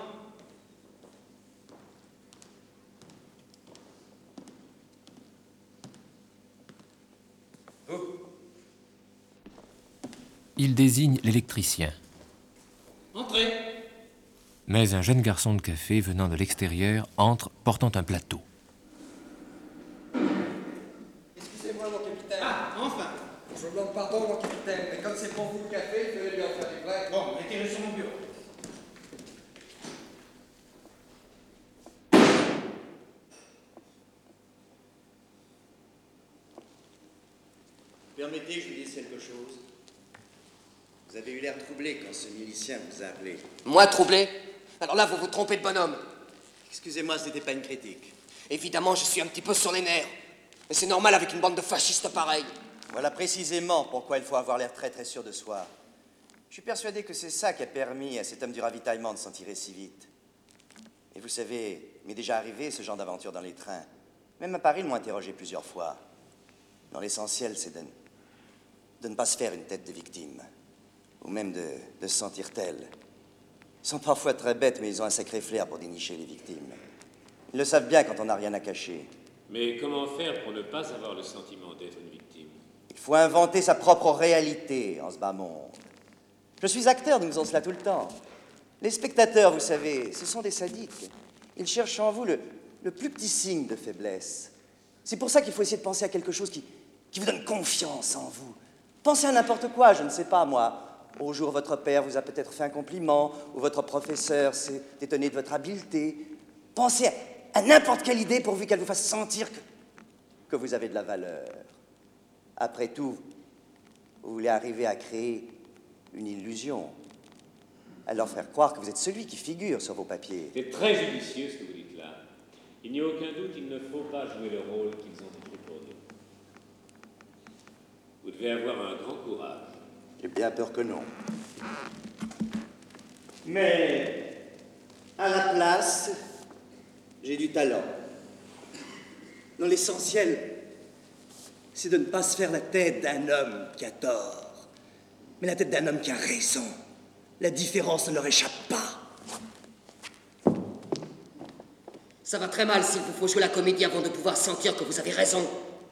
Il désigne l'électricien. Entrez. Mais un jeune garçon de café venant de l'extérieur entre portant un plateau. Excusez-moi, mon capitaine. Ah, enfin. Je vous demande pardon, mon capitaine, mais comme c'est pour vous le café, il fallait lui en faire du vrai. Bon, mettez-le sur mon bureau. Permettez que je vous dise quelque chose. Vous avez eu l'air troublé quand ce milicien vous a appelé. Moi troublé? Alors là, vous vous trompez de bonhomme. Excusez-moi, ce n'était pas une critique. Évidemment, je suis un petit peu sur les nerfs. Mais c'est normal avec une bande de fascistes pareils. Voilà précisément pourquoi il faut avoir l'air très très sûr de soi. Je suis persuadé que c'est ça qui a permis à cet homme du ravitaillement de s'en tirer si vite. Et vous savez, il m'est déjà arrivé ce genre d'aventure dans les trains. Même à Paris, ils m'ont interrogé plusieurs fois. Non, l'essentiel, c'est de, de ne pas se faire une tête de victime, ou même de, de se sentir tel. Ils sont parfois très bêtes, mais ils ont un sacré flair pour dénicher les victimes. Ils le savent bien quand on n'a rien à cacher. Mais comment faire pour ne pas avoir le sentiment d'être une victime? Il faut inventer sa propre réalité en ce bas monde. Je suis acteur, nous faisons cela tout le temps. Les spectateurs, vous savez, ce sont des sadiques. Ils cherchent en vous le, le plus petit signe de faiblesse. C'est pour ça qu'il faut essayer de penser à quelque chose qui, qui vous donne confiance en vous. Pensez à n'importe quoi, je ne sais pas, moi. Au jour, votre père vous a peut-être fait un compliment, ou votre professeur s'est étonné de votre habileté. Pensez à, à n'importe quelle idée pourvu qu'elle vous fasse sentir que, que vous avez de la valeur. Après tout, vous voulez arriver à créer une illusion, à leur faire croire que vous êtes celui qui figure sur vos papiers. C'est très judicieux ce que vous dites là. Il n'y a aucun doute, il ne faut pas jouer le rôle qu'ils ont écrit pour nous. Vous devez avoir un grand courage. J'ai bien peur que non. Mais, à la place, j'ai du talent. Non, l'essentiel, c'est de ne pas se faire la tête d'un homme qui a tort, mais la tête d'un homme qui a raison. La différence ne leur échappe pas. Ça va très mal s'il vous faut jouer la comédie avant de pouvoir sentir que vous avez raison.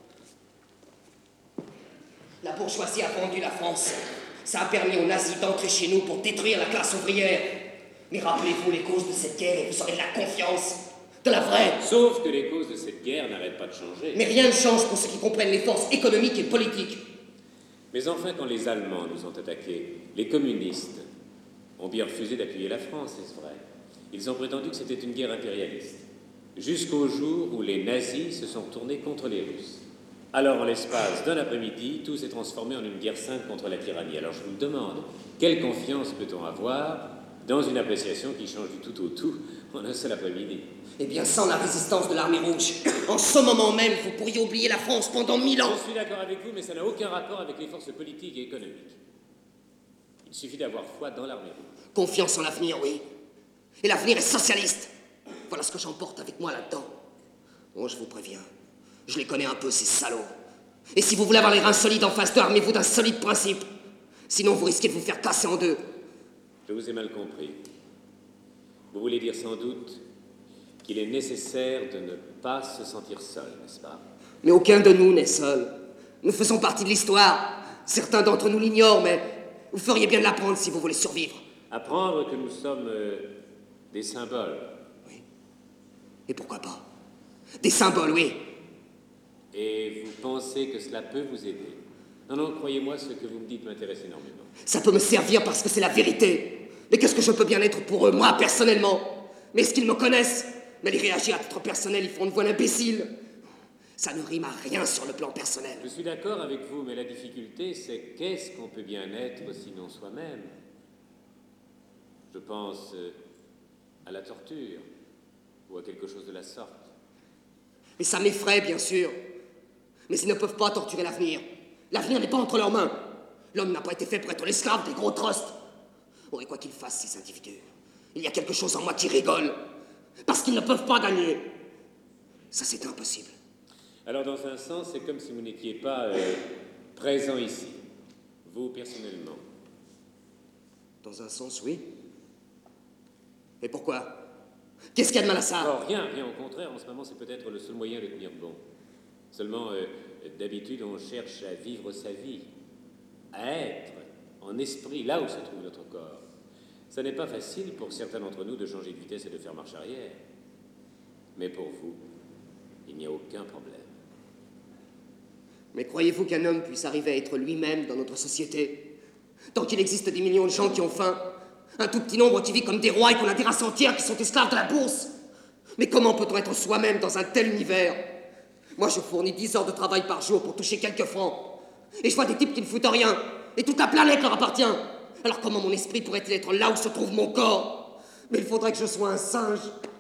La bourgeoisie a vendu la France. Ça a permis aux nazis d'entrer chez nous pour détruire la classe ouvrière. Mais rappelez-vous les causes de cette guerre et vous aurez de la confiance. De la vraie. Sauf que les causes de cette guerre n'arrêtent pas de changer. Mais rien ne change pour ceux qui comprennent les forces économiques et politiques. Mais enfin, quand les Allemands nous ont attaqués, les communistes ont bien refusé d'appuyer la France, est-ce vrai? Ils ont prétendu que c'était une guerre impérialiste. Jusqu'au jour où les nazis se sont tournés contre les Russes. Alors, en l'espace d'un après-midi, tout s'est transformé en une guerre sainte contre la tyrannie. Alors, je vous le demande, quelle confiance peut-on avoir dans une appréciation qui change du tout au tout en un seul après-midi? Eh bien, sans la résistance de l'armée rouge, en ce moment même, vous pourriez oublier la France pendant mille ans. Je suis d'accord avec vous, mais ça n'a aucun rapport avec les forces politiques et économiques. Il suffit d'avoir foi dans l'armée rouge. Confiance en l'avenir, oui. Et l'avenir est socialiste. Voilà ce que j'emporte avec moi là-dedans. Bon, je vous préviens, je les connais un peu, ces salauds. Et si vous voulez avoir les reins solides en face d'eux, armez-vous d'un solide principe. Sinon, vous risquez de vous faire casser en deux. Je vous ai mal compris. Vous voulez dire sans doute qu'il est nécessaire de ne pas se sentir seul, n'est-ce pas? Mais aucun de nous n'est seul. Nous faisons partie de l'histoire. Certains d'entre nous l'ignorent, mais vous feriez bien de l'apprendre si vous voulez survivre. Apprendre que nous sommes euh, des symboles. Oui. Et pourquoi pas? Des symboles, oui. Et vous pensez que cela peut vous aider? Non, non, croyez-moi, ce que vous me dites m'intéresse énormément. Ça peut me servir parce que c'est la vérité. Mais qu'est-ce que je peux bien être pour eux, moi, personnellement? Mais est-ce qu'ils me connaissent? Mais ils réagissent à titre personnel, ils font une voix d'imbécile. Ça ne rime à rien sur le plan personnel. Je suis d'accord avec vous, mais la difficulté, c'est qu'est-ce qu'on peut bien être sinon soi-même? Je pense euh, à la torture, ou à quelque chose de la sorte. Et ça m'effraie, bien sûr. Mais ils ne peuvent pas torturer l'avenir. L'avenir n'est pas entre leurs mains. L'homme n'a pas été fait pour être l'esclave des gros trusts. Oh, et quoi qu'ils fassent, ces individus, il y a quelque chose en moi qui rigole. Parce qu'ils ne peuvent pas gagner. Ça, c'est impossible. Alors, dans un sens, c'est comme si vous n'étiez pas euh, présent ici. Vous, personnellement. Dans un sens, oui. Et pourquoi? Qu'est-ce qu'il y a de mal à ça? Oh, rien, rien. Au contraire, en ce moment, c'est peut-être le seul moyen de tenir bon. Seulement, euh, d'habitude, on cherche à vivre sa vie, à être en esprit là où se trouve notre corps. Ça n'est pas facile pour certains d'entre nous de changer de vitesse et de faire marche arrière. Mais pour vous, il n'y a aucun problème. Mais croyez-vous qu'un homme puisse arriver à être lui-même dans notre société? Tant qu'il existe des millions de gens qui ont faim, un tout petit nombre qui vit comme des rois et qu'on a des races entières qui sont esclaves de la bourse. Mais comment peut-on être soi-même dans un tel univers? Moi, je fournis dix heures de travail par jour pour toucher quelques francs. Et je vois des types qui ne foutent rien. Et toute la planète leur appartient. Alors comment mon esprit pourrait-il être là où se trouve mon corps? Mais il faudrait que je sois un singe.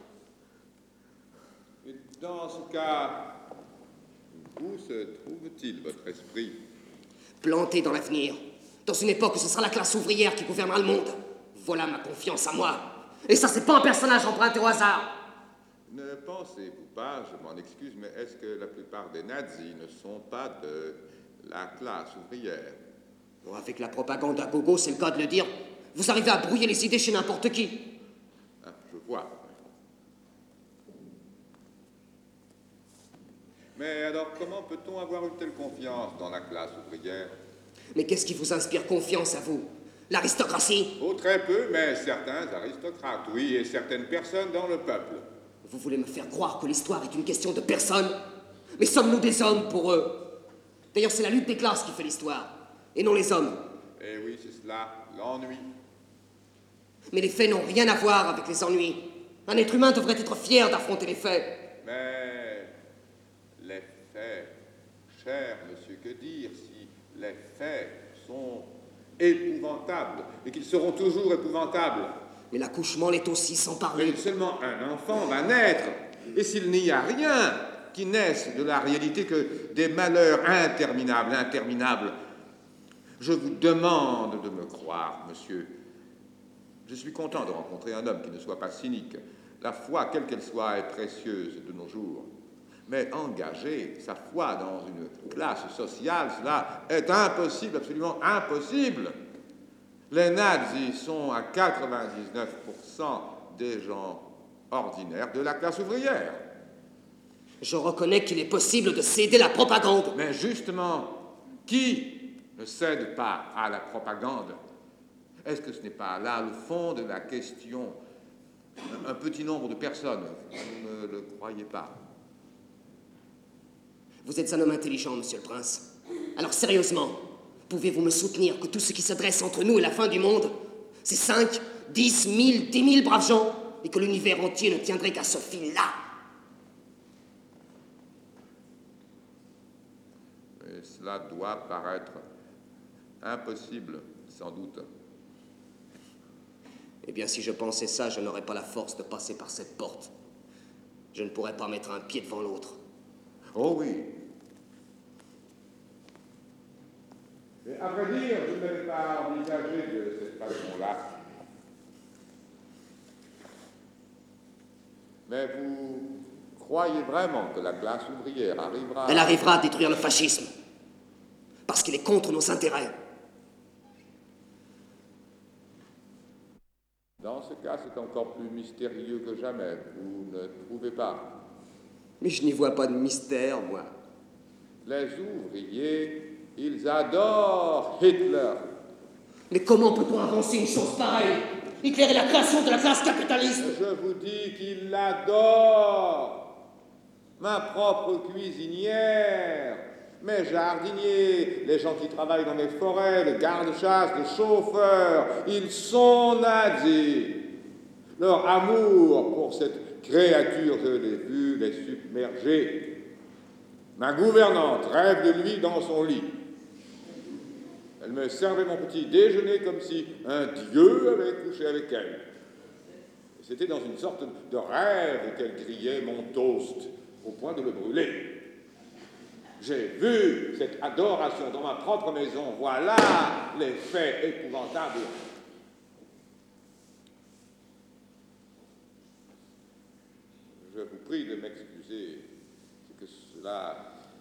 Et dans ce cas, où se trouve-t-il votre esprit? Planté dans l'avenir. Dans une époque où ce sera la classe ouvrière qui gouvernera le monde. Voilà ma confiance en moi. Et ça, c'est pas un personnage emprunté au hasard. Ne pensez-vous pas, je m'en excuse, mais est-ce que la plupart des nazis ne sont pas de la classe ouvrière? Bon, avec la propagande à gogo, c'est le cas de le dire. Vous arrivez à brouiller les idées chez n'importe qui. Ah, je vois. Mais alors, comment peut-on avoir une telle confiance dans la classe ouvrière? Mais qu'est-ce qui vous inspire confiance à vous? L'aristocratie? Oh, très peu, mais certains aristocrates, oui, et certaines personnes dans le peuple. Vous voulez me faire croire que l'histoire est une question de personnes? Mais sommes-nous des hommes pour eux? D'ailleurs, c'est la lutte des classes qui fait l'histoire, et non les hommes. Eh oui, c'est cela, l'ennui. Mais les faits n'ont rien à voir avec les ennuis. Un être humain devrait être fier d'affronter les faits. Mais les faits, cher monsieur, que dire si les faits sont épouvantables et qu'ils seront toujours épouvantables? Mais l'accouchement l'est aussi, sans parler. Mais seulement un enfant va naître, et s'il n'y a rien qui naisse de la réalité que des malheurs interminables, interminables, je vous demande de me croire, monsieur. Je suis content de rencontrer un homme qui ne soit pas cynique. La foi, quelle qu'elle soit, est précieuse de nos jours. Mais engager sa foi dans une classe sociale, cela est impossible, absolument impossible. Les nazis sont à quatre-vingt-dix-neuf pour cent des gens ordinaires de la classe ouvrière. Je reconnais qu'il est possible de céder la propagande. Mais justement, qui ne cède pas à la propagande? Est-ce que ce n'est pas là le fond de la question? Un petit nombre de personnes, vous ne le croyez pas? Vous êtes un homme intelligent, monsieur le prince. Alors sérieusement, pouvez-vous me soutenir que tout ce qui se dresse entre nous et la fin du monde, c'est cinq, dix, mille, dix mille braves gens, et que l'univers entier ne tiendrait qu'à ce fil-là? Et cela doit paraître impossible, sans doute. Eh bien, si je pensais ça, je n'aurais pas la force de passer par cette porte. Je ne pourrais pas mettre un pied devant l'autre. Oh oui. Mais à vrai dire, je n'avais pas envisagé de cette façon-là. Mais vous croyez vraiment que la classe ouvrière arrivera... Elle arrivera à détruire le fascisme. Parce qu'il est contre nos intérêts. Dans ce cas, c'est encore plus mystérieux que jamais. Vous ne trouvez pas? Mais je n'y vois pas de mystère, moi. Les ouvriers, ils adorent Hitler. Mais comment peut-on avancer une chose pareille? Hitler est la création de la classe capitaliste. Je vous dis qu'ils l'adorent. Ma propre cuisinière, mes jardiniers, les gens qui travaillent dans les forêts, les gardes-chasse, les chauffeurs, ils sont nazis. Leur amour pour cette créature, je l'ai vu, les submerger. Ma gouvernante rêve de lui dans son lit. Elle me servait mon petit déjeuner comme si un dieu avait couché avec elle. C'était dans une sorte de rêve qu'elle grillait mon toast, au point de le brûler. J'ai vu cette adoration dans ma propre maison. Voilà les faits épouvantables. Je vous prie de m'excuser, c'est que cela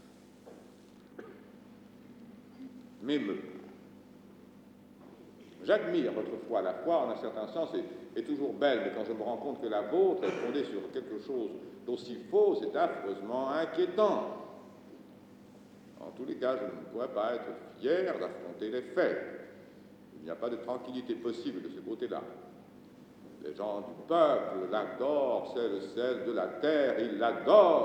m'émeut. J'admire votre foi. La foi, en un certain sens, est, est toujours belle, mais quand je me rends compte que la vôtre est fondée sur quelque chose d'aussi faux, c'est affreusement inquiétant. En tous les cas, je ne pourrais pas être fier d'affronter les faits. Il n'y a pas de tranquillité possible de ce côté-là. Les gens du peuple l'adorent, c'est le sel de la terre, ils l'adorent.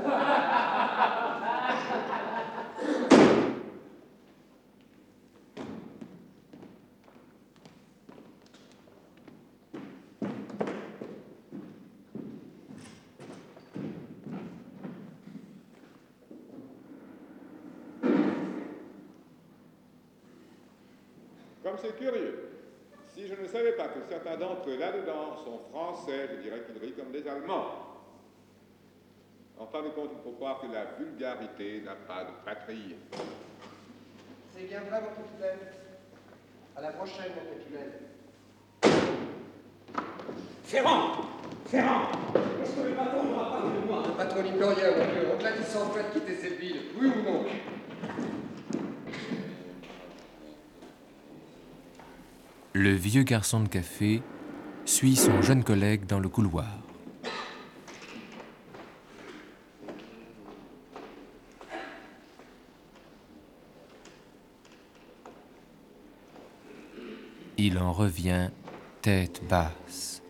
Comme c'est curieux. Si je ne savais pas que certains d'entre eux là-dedans sont français, je dirais qu'ils rient comme des Allemands. En fin de compte, il faut croire que la vulgarité n'a pas de patrie. C'est bien vrai, mon capitaine. À la prochaine, mon capitaine. Ferrand! Ferrand! Est-ce que le patron n'aura pas de moi? Le patron n'y peut rien, mon vieux. On claque, il s'en fait de quitter cette ville. Oui ou non? Le vieux garçon de café suit son jeune collègue dans le couloir. Il en revient tête basse.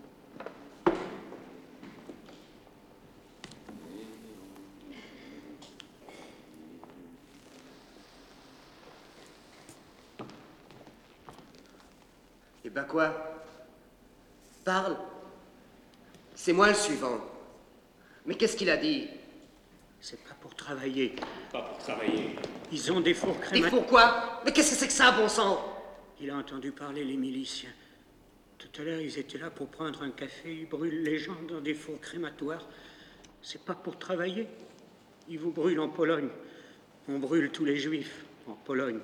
Eh ben quoi? Parle. C'est moi le suivant. Mais qu'est-ce qu'il a dit? C'est pas pour travailler. Pas pour travailler. Ils ont des fours Des crématoires. fours quoi? Mais qu'est-ce que c'est que ça, bon sang? Il a entendu parler les miliciens. Tout à l'heure, ils étaient là pour prendre un café. Ils brûlent les gens dans des fours crématoires. C'est pas pour travailler. Ils vous brûlent en Pologne. On brûle tous les juifs en Pologne.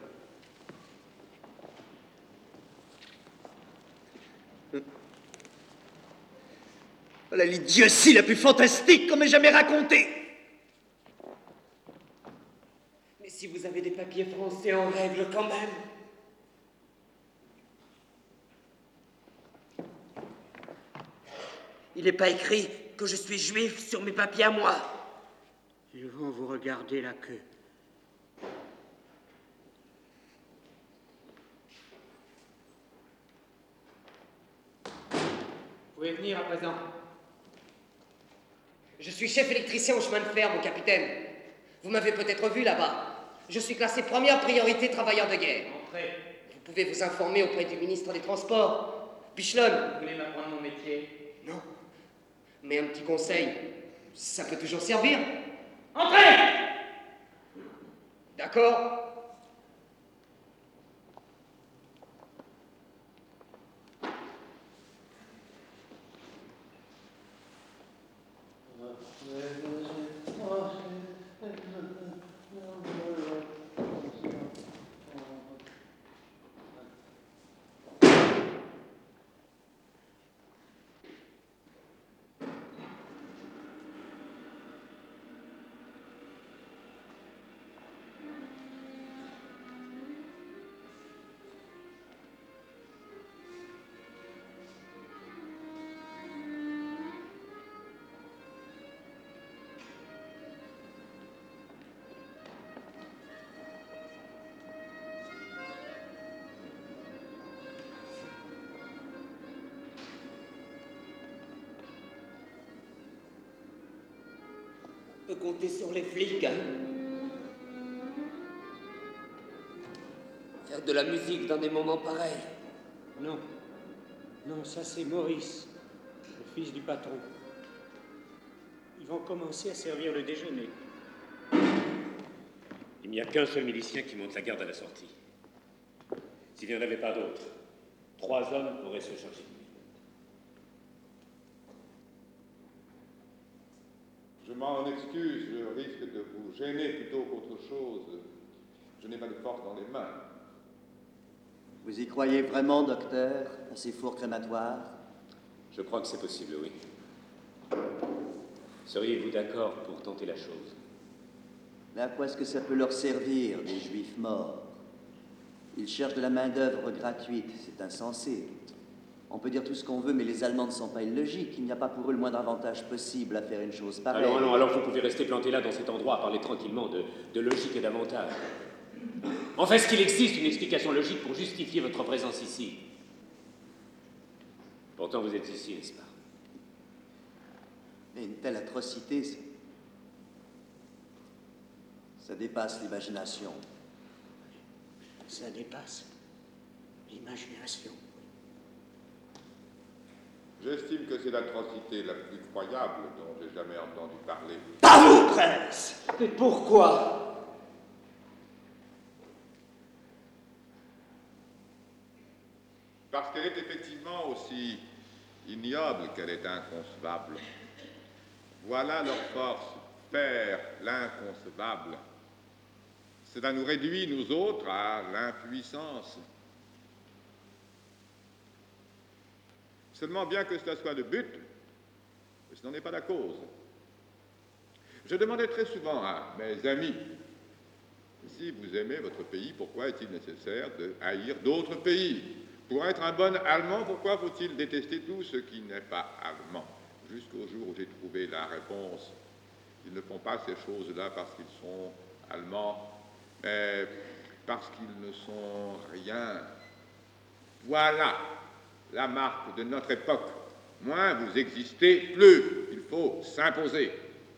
Voilà l'idiotie la plus fantastique qu'on m'ait jamais racontée. Mais si vous avez des papiers français en règle quand même. Il n'est pas écrit que je suis juif sur mes papiers à moi. Ils vont vous regarder la queue. Vous pouvez venir à présent. Je suis chef électricien au chemin de fer, mon capitaine. Vous m'avez peut-être vu là-bas. Je suis classé première priorité travailleur de guerre. Entrez. Vous pouvez vous informer auprès du ministre des Transports. Bichelon. Vous voulez m'apprendre mon métier? Non. Mais un petit conseil, ça peut toujours servir. Entrez! D'accord? On peut compter sur les flics, hein. Faire de la musique dans des moments pareils. Non. Non, ça c'est Maurice, le fils du patron. Ils vont commencer à servir le déjeuner. Il n'y a qu'un seul milicien qui monte la garde à la sortie. S'il n'y en avait pas d'autres, trois hommes pourraient se charger de lui. Je m'en excuse, je risque de vous gêner plutôt qu'autre chose. Je n'ai pas de force dans les mains. Vous y croyez vraiment, docteur, à ces fours crématoires? Je crois que c'est possible, oui. Seriez-vous d'accord pour tenter la chose? Mais à quoi est-ce que ça peut leur servir, des juifs morts? Ils cherchent de la main-d'œuvre gratuite, c'est insensé. On peut dire tout ce qu'on veut, mais les Allemands ne sont pas illogiques. Il n'y a pas pour eux le moindre avantage possible à faire une chose pareille. Alors, non, alors vous pouvez rester planté là, dans cet endroit, à parler tranquillement de, de logique et d'avantage. Enfin, est-ce qu'il existe une explication logique pour justifier votre présence ici? Pourtant, vous êtes ici, n'est-ce pas? Mais une telle atrocité, ça, ça dépasse l'imagination. Ça dépasse l'imagination. J'estime que c'est l'atrocité la plus croyable dont j'ai jamais entendu parler. Pas vous, prince! Mais pourquoi? Parce qu'elle est effectivement aussi ignoble qu'elle est inconcevable. Voilà leur force, faire l'inconcevable. Cela nous réduit, nous autres, à l'impuissance. Seulement, bien que cela soit le but, Mais ce n'en est pas la cause. Je demandais très souvent à mes amis, si vous aimez votre pays, pourquoi est-il nécessaire de haïr d'autres pays? Pour être un bon Allemand, pourquoi faut-il détester tout ce qui n'est pas allemand? Jusqu'au jour où j'ai trouvé la réponse. Ils ne font pas ces choses-là parce qu'ils sont allemands, mais parce qu'ils ne sont rien. Voilà la marque de notre époque. Moins vous existez, plus il faut s'imposer.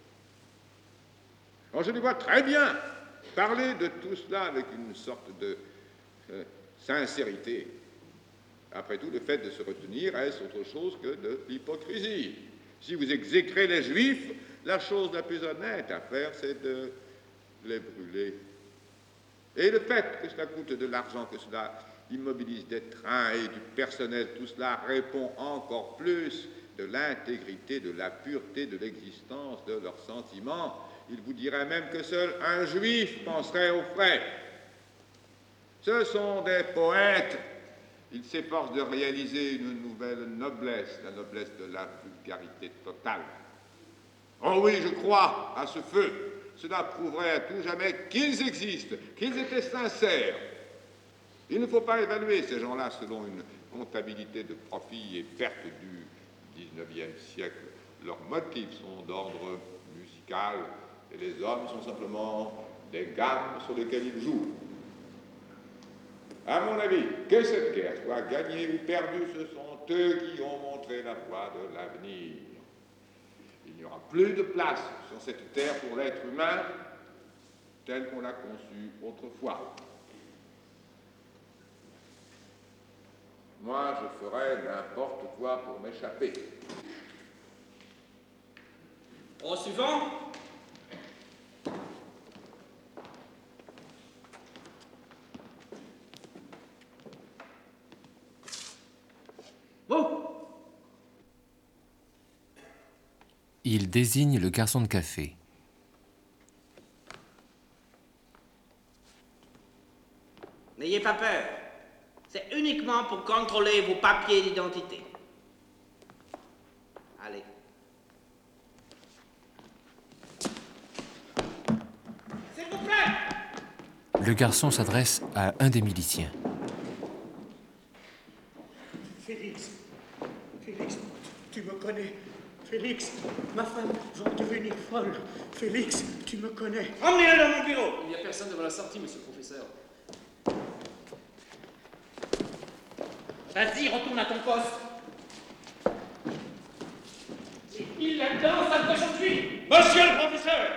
Alors je les vois très bien parler de tout cela avec une sorte de euh, sincérité. Après tout, le fait de se retenir, est-ce autre chose que de l'hypocrisie? Si vous exécrez les Juifs, la chose la plus honnête à faire, c'est de les brûler. Et le fait que cela coûte de l'argent, que cela immobilise des trains et du personnel, tout cela répond encore plus de l'intégrité, de la pureté de l'existence de leurs sentiments. Il vous dirait même que seul un Juif penserait aux frais. Ce sont des poètes. Ils s'efforcent de réaliser une nouvelle noblesse, la noblesse de la vulgarité totale. Oh oui, je crois à ce feu. Cela prouverait à tout jamais qu'ils existent, qu'ils étaient sincères. Il ne faut pas évaluer ces gens-là selon une comptabilité de profit et perte du dix-neuvième siècle. Leurs motifs sont d'ordre musical et les hommes sont simplement des gammes sur lesquelles ils jouent. À mon avis, que cette guerre soit gagnée ou perdue, ce sont eux qui ont montré la voie de l'avenir. Il n'y aura plus de place sur cette terre pour l'être humain tel qu'on l'a conçu autrefois. Moi, je ferais n'importe quoi pour m'échapper. Au suivant. Bon. Il désigne le garçon de café. N'ayez pas peur. C'est uniquement pour contrôler vos papiers d'identité. Allez. S'il vous plaît! Le garçon s'adresse à un des miliciens. Félix, Félix, tu me connais. Félix, ma femme va devenir folle. Félix, tu me connais. Emmenez-le dans mon bureau. Il n'y a personne devant la sortie, monsieur le professeur. Vas-y, retourne à ton poste. Il là-dedans, ça cochon de lui. Monsieur le professeur!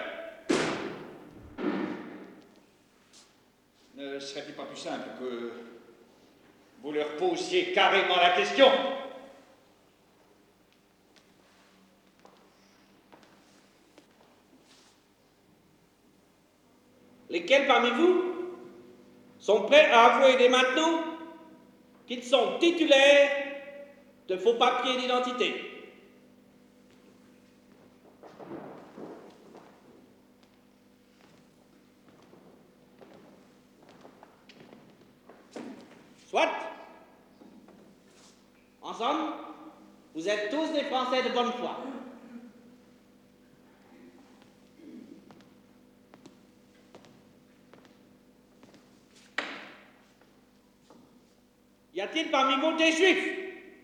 Ne serait-il pas plus simple que vous leur posiez carrément la question? Lesquels parmi vous sont prêts à avouer dès maintenant qu'ils sont titulaires de faux papiers d'identité? Soit. En somme, vous êtes tous des Français de bonne foi. Y a-t-il parmi vous des Juifs?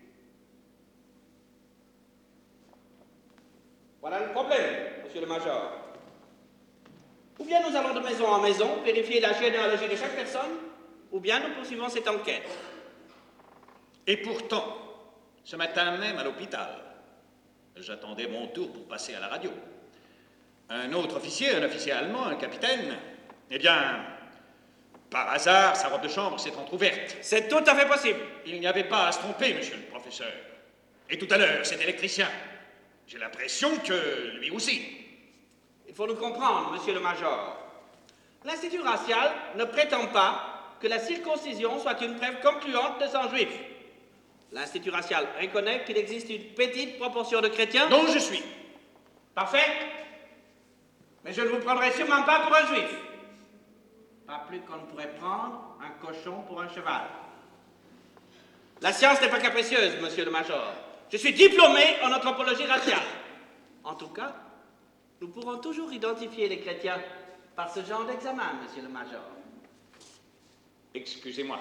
Voilà le problème, monsieur le Major. Ou bien nous allons de maison en maison vérifier la généalogie de chaque personne, ou bien nous poursuivons cette enquête. Et pourtant, ce matin même à l'hôpital, j'attendais mon tour pour passer à la radio. Un autre officier, un officier allemand, un capitaine, eh bien, par hasard, sa robe de chambre s'est entr'ouverte. C'est tout à fait possible. Il n'y avait pas à se tromper, monsieur le professeur. Et tout à l'heure, cet électricien, j'ai l'impression que lui aussi. Il faut nous comprendre, monsieur le Major. L'Institut racial ne prétend pas que la circoncision soit une preuve concluante de sang juif. L'Institut racial reconnaît qu'il existe une petite proportion de chrétiens. Dont je suis. Parfait. Mais je ne vous prendrai sûrement pas pour un juif. Pas plus qu'on ne pourrait prendre un cochon pour un cheval. La science n'est pas capricieuse, monsieur le Major. Je suis diplômé en anthropologie raciale. En tout cas, nous pourrons toujours identifier les chrétiens par ce genre d'examen, monsieur le major. Excusez-moi.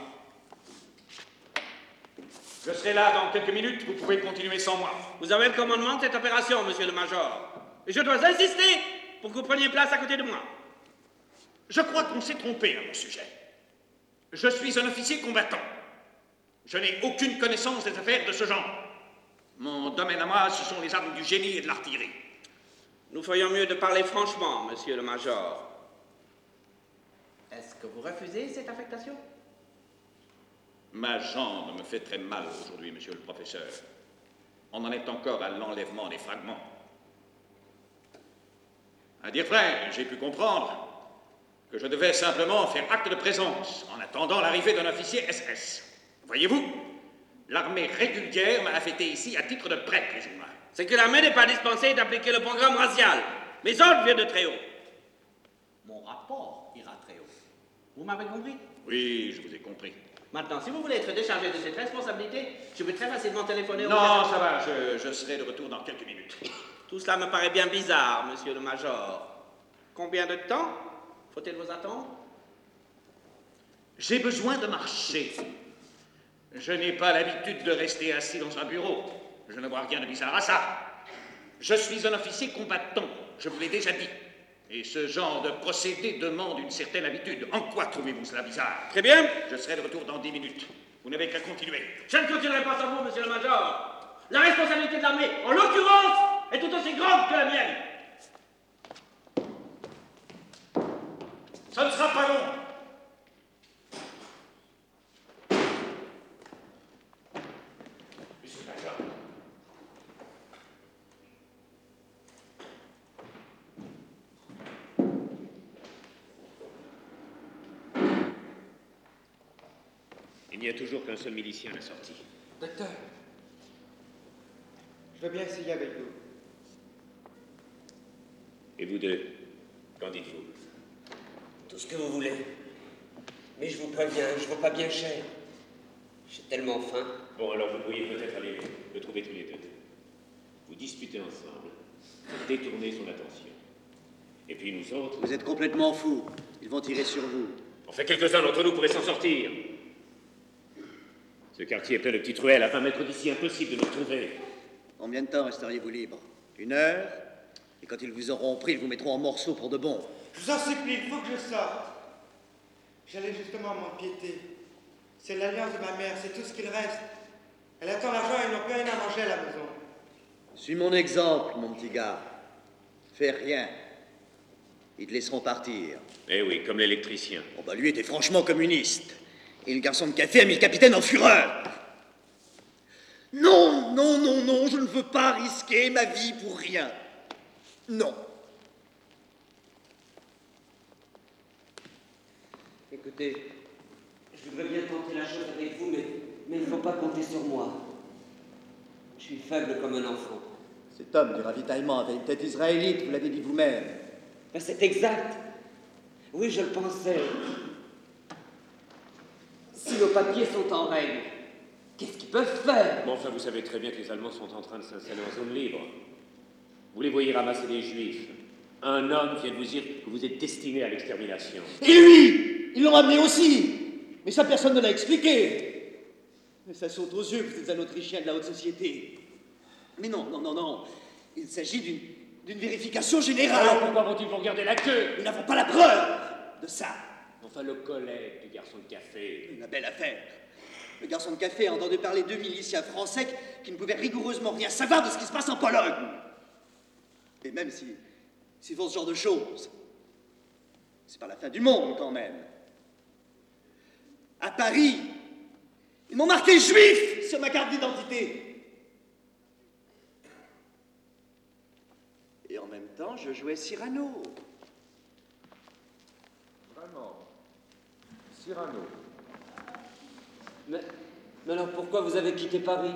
Je serai là dans quelques minutes, vous pouvez continuer sans moi. Vous avez le commandement de cette opération, monsieur le major. Et je dois insister pour que vous preniez place à côté de moi. Je crois qu'on s'est trompé à mon sujet. Je suis un officier combattant. Je n'ai aucune connaissance des affaires de ce genre. Mon domaine à moi, ce sont les armes du génie et de l'artillerie. Nous ferions mieux de parler franchement, monsieur le major. Est-ce que vous refusez cette affectation? Ma jambe me fait très mal aujourd'hui, monsieur le professeur. On en est encore à l'enlèvement des fragments. À dire vrai, j'ai pu comprendre que je devais simplement faire acte de présence en attendant l'arrivée d'un officier S S. Voyez-vous, l'armée régulière m'a affecté ici à titre de prêtre, plus ou moins. C'est que l'armée n'est pas dispensée d'appliquer le programme racial. Mes ordres viennent de très haut. Mon rapport ira très haut. Vous m'avez compris? Oui, je vous ai compris. Maintenant, si vous voulez être déchargé de cette responsabilité, je peux très facilement téléphoner au... Non, ça va, je, je serai de retour dans quelques minutes. Tout cela me paraît bien bizarre, monsieur le major. Combien de temps faut-il vous attendre? J'ai besoin de marcher. Je n'ai pas l'habitude de rester assis dans un bureau. Je ne vois rien de bizarre à ça. Je suis un officier combattant, je vous l'ai déjà dit. Et ce genre de procédé demande une certaine habitude. En quoi trouvez-vous cela bizarre? Très bien. Je serai de retour dans dix minutes. Vous n'avez qu'à continuer. Je ne continuerai pas sans vous, monsieur le major. La responsabilité de l'armée, en l'occurrence, est tout aussi grande que la mienne. Ça ne sera pas long. Monsieur le major. Il n'y a toujours qu'un seul milicien à la sortie. Docteur, je veux bien essayer avec vous. Et vous deux, qu'en dites-vous? Tout ce que vous voulez. Mais je vous préviens, je vaux pas bien cher. J'ai tellement faim. Bon, alors vous pourriez peut-être aller le trouver tous les deux. Vous disputez ensemble, vous détournez son attention. Et puis nous autres... Vous êtes complètement fous. Ils vont tirer sur vous. Enfin, quelques-uns d'entre nous pourraient s'en sortir. Ce quartier est plein de petites ruelles. À vingt mètres d'ici, impossible de nous retrouver. Combien de temps resteriez-vous libre? Une heure? Et quand ils vous auront pris, ils vous mettront en morceaux pour de bon. Je vous en supplie, il faut que je sorte. J'allais justement m'empiéter. C'est l'alliance de ma mère, c'est tout ce qu'il reste. Elle attend l'argent et ils n'ont plus rien à manger à la maison. Suis mon exemple, mon petit gars. Fais rien. Ils te laisseront partir. Eh oui, comme l'électricien. Oh bah lui était franchement communiste. Et le garçon de café a mis le capitaine en fureur. Non, non, non, non, je ne veux pas risquer ma vie pour rien. Non. Écoutez, je voudrais bien tenter la chose avec vous, mais, mais il ne faut pas compter sur moi. Je suis faible comme un enfant. Cet homme du ravitaillement avait une tête israélite, vous l'avez dit vous-même. Ben, c'est exact. Oui, je le pensais. Si nos papiers sont en règle, qu'est-ce qu'ils peuvent faire? Mais enfin, vous savez très bien que les Allemands sont en train de s'installer en zone libre. Vous les voyez ramasser des Juifs. Un homme vient de vous dire que vous êtes destiné à l'extermination. Et lui, ils l'ont ramené aussi. Mais ça, personne ne l'a expliqué. Mais ça saute aux yeux que vous êtes un Autrichien de la haute société. Mais non, non, non, non. Il s'agit d'une, d'une vérification générale. Alors pourquoi vont-ils vous regarder la queue? Nous n'avons pas la preuve de ça. Enfin, le collègue du garçon de café. Une belle affaire. Le garçon de café a entendu parler de miliciens français qui ne pouvaient rigoureusement rien savoir de ce qui se passe en Pologne. Et même si, s'ils font ce genre de choses, c'est pas la fin du monde quand même. À Paris, ils m'ont marqué juif sur ma carte d'identité. Et en même temps, je jouais Cyrano. Vraiment. Cyrano. Mais, mais alors pourquoi vous avez quitté Paris?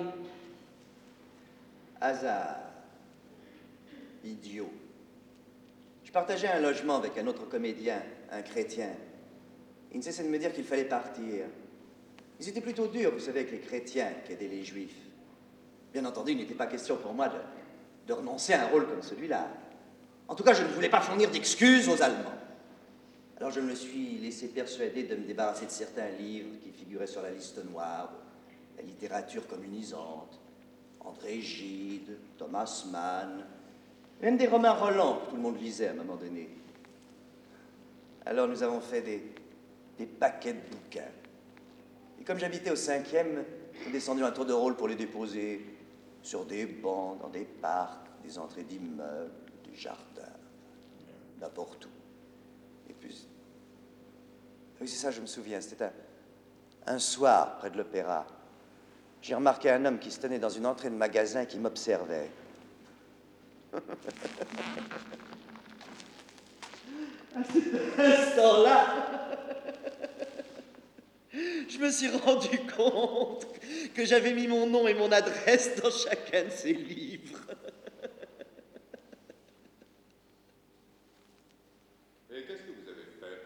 Hasard. Idiot. Je partageais un logement avec un autre comédien, un chrétien. Il ne cessait de me dire qu'il fallait partir. Ils étaient plutôt durs, vous savez, avec les chrétiens qui aidaient les juifs. Bien entendu, il n'était pas question pour moi de, de renoncer à un rôle comme celui-là. En tout cas, je ne voulais pas fournir d'excuses aux Allemands. Alors je me suis laissé persuader de me débarrasser de certains livres qui figuraient sur la liste noire, la littérature communisante, André Gide, Thomas Mann, même des Romain Roland que tout le monde lisait à un moment donné. Alors nous avons fait des, des paquets de bouquins. Et comme j'habitais au cinquième, nous descendions un tour de rôle pour les déposer sur des bancs, dans des parcs, des entrées d'immeubles, des jardins, n'importe où. Et puis, oui, c'est ça, je me souviens, c'était un, un soir près de l'opéra. J'ai remarqué un homme qui se tenait dans une entrée de magasin qui m'observait. À cet instant-là, je me suis rendu compte que j'avais mis mon nom et mon adresse dans chacun de ces livres. Et qu'est-ce que vous avez fait?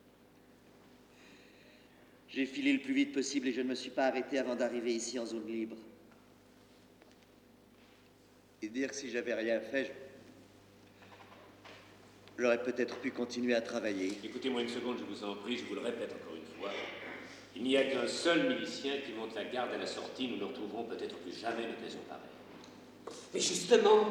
J'ai filé le plus vite possible et je ne me suis pas arrêté avant d'arriver ici en zone libre. Et dire que si j'avais rien fait, je... j'aurais peut-être pu continuer à travailler. Écoutez-moi une seconde, je vous en prie, je vous le répète encore une fois. Il n'y a qu'un seul milicien qui monte la garde à la sortie. Nous ne retrouverons peut-être plus jamais une occasion pareille. Mais justement,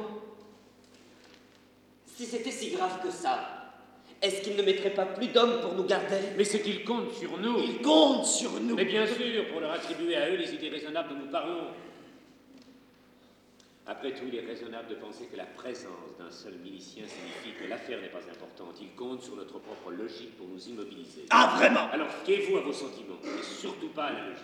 si c'était si grave que ça, est-ce qu'il ne mettrait pas plus d'hommes pour nous garder? Mais c'est qu'ils comptent sur nous. Ils comptent sur nous. Mais bien sûr, pour leur attribuer à eux les idées raisonnables dont nous parlons. Après tout, il est raisonnable de penser que la présence d'un seul milicien signifie que l'affaire n'est pas importante. Il compte sur notre propre logique pour nous immobiliser. Ah, vraiment? Alors, fiez-vous à vos sentiments, et surtout pas à la logique.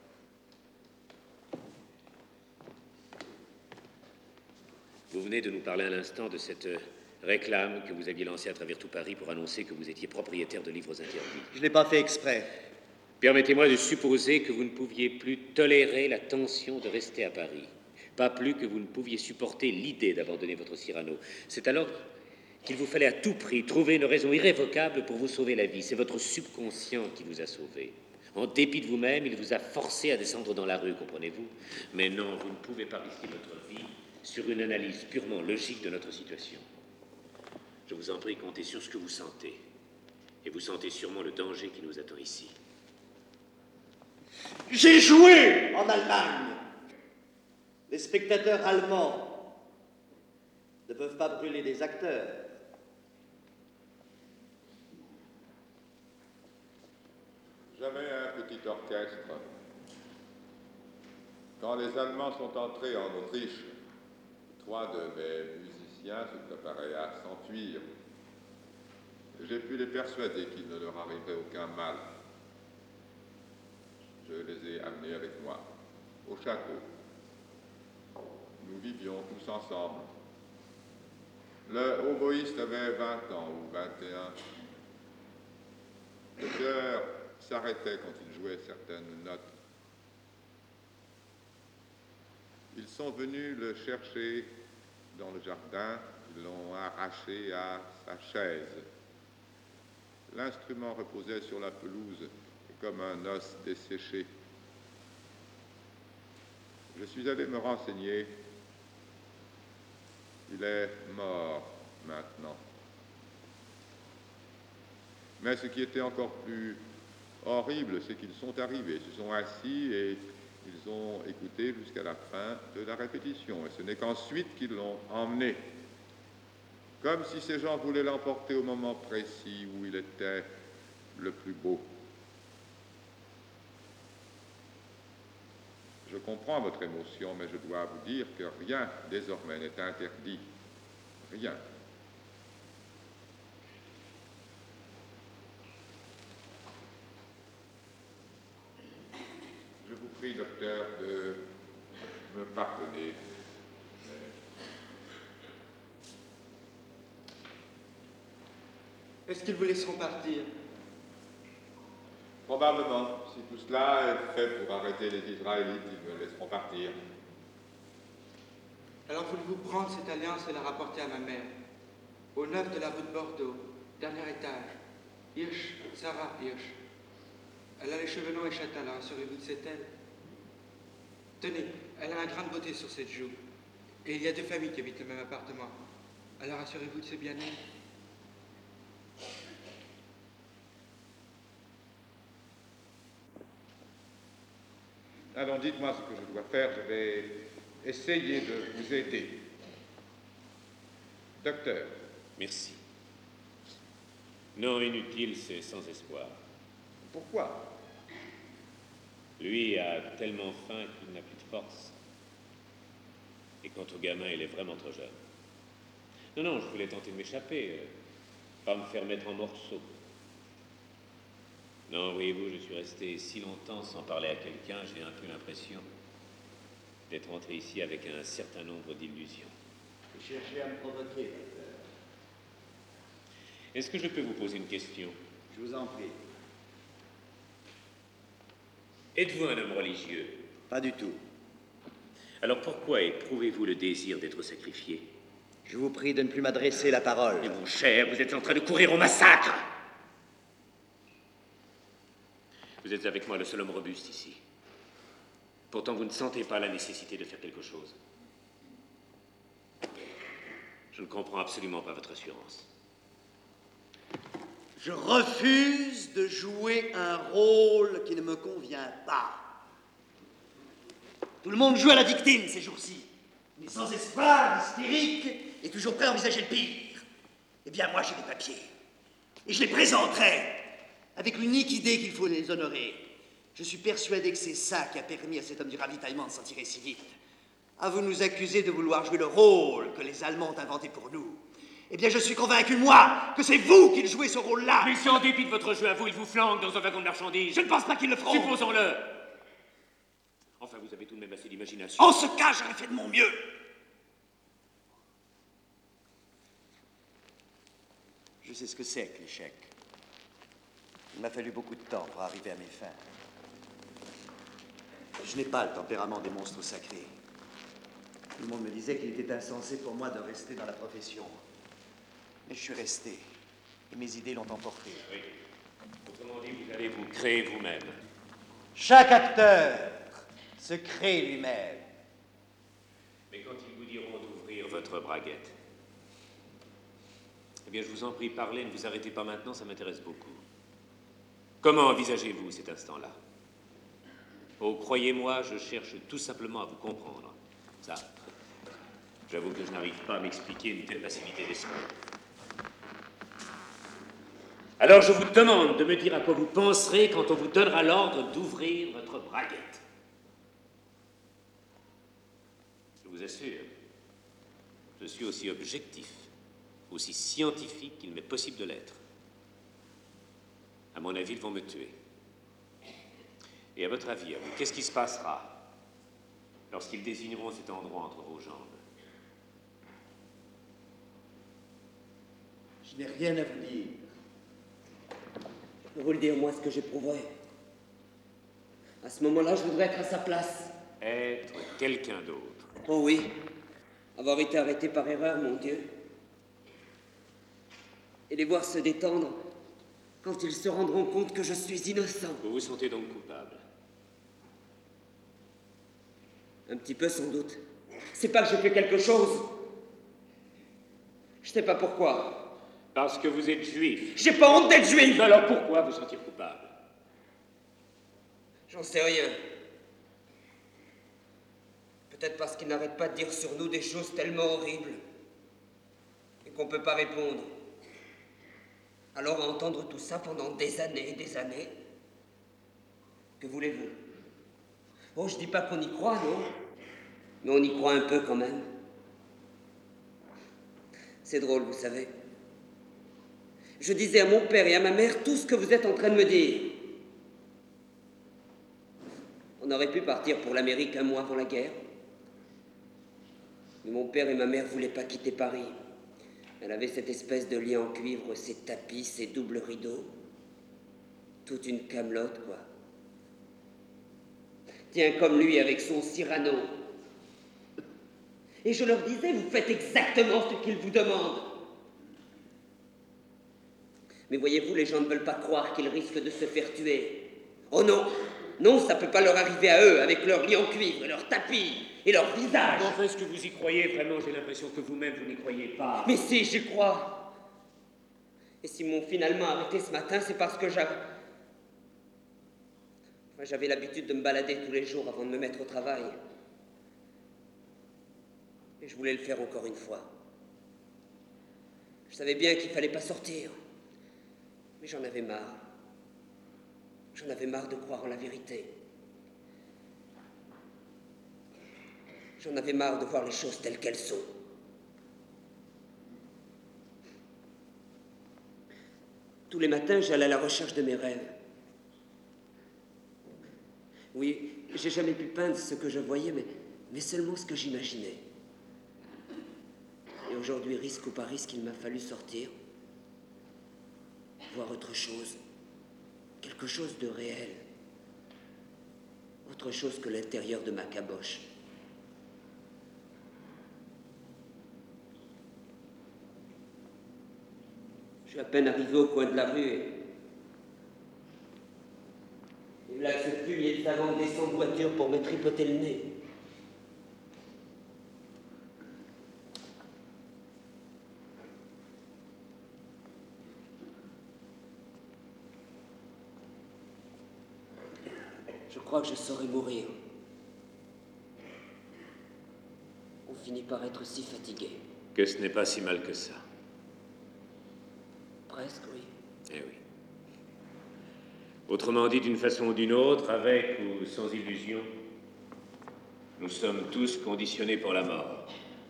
Vous venez de nous parler à l'instant de cette réclame que vous aviez lancée à travers tout Paris pour annoncer que vous étiez propriétaire de livres interdits. Je ne l'ai pas fait exprès. Permettez-moi de supposer que vous ne pouviez plus tolérer la tension de rester à Paris. Pas plus que vous ne pouviez supporter l'idée d'abandonner votre Cyrano. C'est alors qu'il vous fallait à tout prix trouver une raison irrévocable pour vous sauver la vie. C'est votre subconscient qui vous a sauvé. En dépit de vous-même, il vous a forcé à descendre dans la rue, comprenez-vous? Mais non, vous ne pouvez pas risquer votre vie sur une analyse purement logique de notre situation. Je vous en prie, comptez sur ce que vous sentez. Et vous sentez sûrement le danger qui nous attend ici. J'ai joué en Allemagne. Les spectateurs allemands ne peuvent pas brûler des acteurs. J'avais un petit orchestre. Quand les Allemands sont entrés en Autriche, trois de mes musiciens se préparaient à s'enfuir. J'ai pu les persuader qu'il ne leur arriverait aucun mal. Je les ai amenés avec moi au château. Nous vivions tous ensemble. Le oboïste avait vingt ans ou vingt et un. Le cœur s'arrêtait quand il jouait certaines notes. Ils sont venus le chercher dans le jardin, ils l'ont arraché à sa chaise. L'instrument reposait sur la pelouse comme un os desséché. Je suis allé me renseigner. Il est mort maintenant. Mais ce qui était encore plus horrible, c'est qu'ils sont arrivés, se sont assis et ils ont écouté jusqu'à la fin de la répétition. Et ce n'est qu'ensuite qu'ils l'ont emmené. Comme si ces gens voulaient l'emporter au moment précis où il était le plus beau. Je comprends votre émotion, mais je dois vous dire que rien désormais n'est interdit. Rien. Je vous prie, docteur, de me pardonner. Est-ce qu'ils vous laisseront partir? Probablement. Si tout cela est fait pour arrêter les Israélites, ils me laisseront partir. Alors voulez-vous prendre cette alliance et la rapporter à ma mère, au neuf de la rue de Bordeaux, dernier étage, Hirsch, Sarah Hirsch. Elle a les cheveux longs et châtelains, saurez-vous que c'est elle? Tenez, elle a un grain de beauté sur cette joue. Et il y a deux familles qui habitent le même appartement. Alors assurez-vous de ce bien-être. Alors dites-moi ce que je dois faire, je vais essayer de vous aider. Docteur. Merci. Non, inutile, c'est sans espoir. Pourquoi? Lui a tellement faim qu'il n'a plus de force. Et quant au gamin, il est vraiment trop jeune. Non, non, je voulais tenter de m'échapper, euh, pas me faire mettre en morceaux. Non, voyez-vous, je suis resté si longtemps sans parler à quelqu'un, j'ai un peu l'impression d'être rentré ici avec un certain nombre d'illusions. Vous cherchez à me provoquer, docteur. Est-ce que je peux vous poser une question? Je vous en prie. Êtes-vous un homme religieux? Pas du tout. Alors pourquoi éprouvez-vous le désir d'être sacrifié? Je vous prie de ne plus m'adresser la parole. Mais mon cher, vous êtes en train de courir au massacre! Vous êtes avec moi le seul homme robuste ici. Pourtant, vous ne sentez pas la nécessité de faire quelque chose. Je ne comprends absolument pas votre assurance. Je refuse de jouer un rôle qui ne me convient pas. Tout le monde joue à la victime ces jours-ci. Mais sans espoir, hystérique, et toujours prêt à envisager le pire. Eh bien, moi, j'ai des papiers. Et je les présenterai, avec l'unique idée qu'il faut les honorer. Je suis persuadé que c'est ça qui a permis à cet homme du ravitaillement de s'en tirer si vite. À vous nous accuser de vouloir jouer le rôle que les Allemands ont inventé pour nous. Eh bien, je suis convaincu, moi, que c'est vous qui jouez ce rôle-là. Mais si en dépit de votre jeu à vous, il vous flanque dans un wagon de marchandises. Je ne pense pas qu'ils le feront. Supposons-le. Enfin, vous avez tout de même assez d'imagination. En ce cas, j'aurais fait de mon mieux. Je sais ce que c'est que l'échec. Il m'a fallu beaucoup de temps pour arriver à mes fins. Je n'ai pas le tempérament des monstres sacrés. Tout le monde me disait qu'il était insensé pour moi de rester dans la profession. Mais je suis resté. Et mes idées l'ont emporté. Oui. Autrement dit, vous allez vous créer vous-même. Chaque acteur se crée lui-même. Mais quand ils vous diront d'ouvrir votre braguette, eh bien, je vous en prie, parlez, ne vous arrêtez pas maintenant, ça m'intéresse beaucoup. Comment envisagez-vous cet instant-là? Oh, croyez-moi, je cherche tout simplement à vous comprendre. Ça, j'avoue que je n'arrive pas à m'expliquer une telle passivité d'esprit. Alors je vous demande de me dire à quoi vous penserez quand on vous donnera l'ordre d'ouvrir votre braguette. Je vous assure, je suis aussi objectif, aussi scientifique qu'il m'est possible de l'être. À mon avis, ils vont me tuer. Et à votre avis, à vous, qu'est-ce qui se passera lorsqu'ils désigneront cet endroit entre vos jambes? Je n'ai rien à vous dire. Je peux vous le dire, moi, ce que j'éprouverais. À ce moment-là, je voudrais être à sa place. Être quelqu'un d'autre. Oh oui. Avoir été arrêté par erreur, mon Dieu. Et les voir se détendre quand ils se rendront compte que je suis innocent. Vous vous sentez donc coupable? Un petit peu, sans doute. C'est pas que j'ai fait quelque chose. Je sais pas pourquoi. Parce que vous êtes juif. J'ai pas honte d'être juif. Alors pourquoi vous sentir coupable? J'en sais rien. Peut-être parce qu'ils n'arrêtent pas de dire sur nous des choses tellement horribles et qu'on peut pas répondre. Alors à entendre tout ça pendant des années et des années, que voulez-vous? Oh, je dis pas qu'on y croit, non? Mais on y croit un peu quand même. C'est drôle, vous savez. Je disais à mon père et à ma mère tout ce que vous êtes en train de me dire. On aurait pu partir pour l'Amérique un mois avant la guerre. Mais mon père et ma mère voulaient pas quitter Paris. Elle avait cette espèce de lit en cuivre, ses tapis, ses doubles rideaux. Toute une camelote, quoi. Tiens, comme lui avec son Cyrano. Et je leur disais, vous faites exactement ce qu'il vous demande. Mais voyez-vous, les gens ne veulent pas croire qu'ils risquent de se faire tuer. Oh non, Non, ça peut pas leur arriver à eux, avec leurs lits en cuivre et leurs tapis et leurs visages. Enfin, est-ce que vous y croyez vraiment? J'ai l'impression que vous-même, vous n'y croyez pas. Mais si, j'y crois. Et s'ils m'ont finalement arrêté ce matin, c'est parce que j'avais... Enfin, j'avais l'habitude de me balader tous les jours avant de me mettre au travail. Et je voulais le faire encore une fois. Je savais bien qu'il fallait pas sortir. Mais j'en avais marre. J'en avais marre de croire en la vérité. J'en avais marre de voir les choses telles qu'elles sont. Tous les matins, j'allais à la recherche de mes rêves. Oui, j'ai jamais pu peindre ce que je voyais, mais, mais seulement ce que j'imaginais. Et aujourd'hui, risque ou pas risque, il m'a fallu sortir, voir autre chose, quelque chose de réel, autre chose que l'intérieur de ma caboche. Je suis à peine arrivé au coin de la rue et... Et là, ce fumier de savon descend de voiture pour me tripoter le nez. Je crois que je saurais mourir. On finit par être si fatigué. Que ce n'est pas si mal que ça. Presque, oui. Eh oui. Autrement dit, d'une façon ou d'une autre, avec ou sans illusion, nous sommes tous conditionnés pour la mort.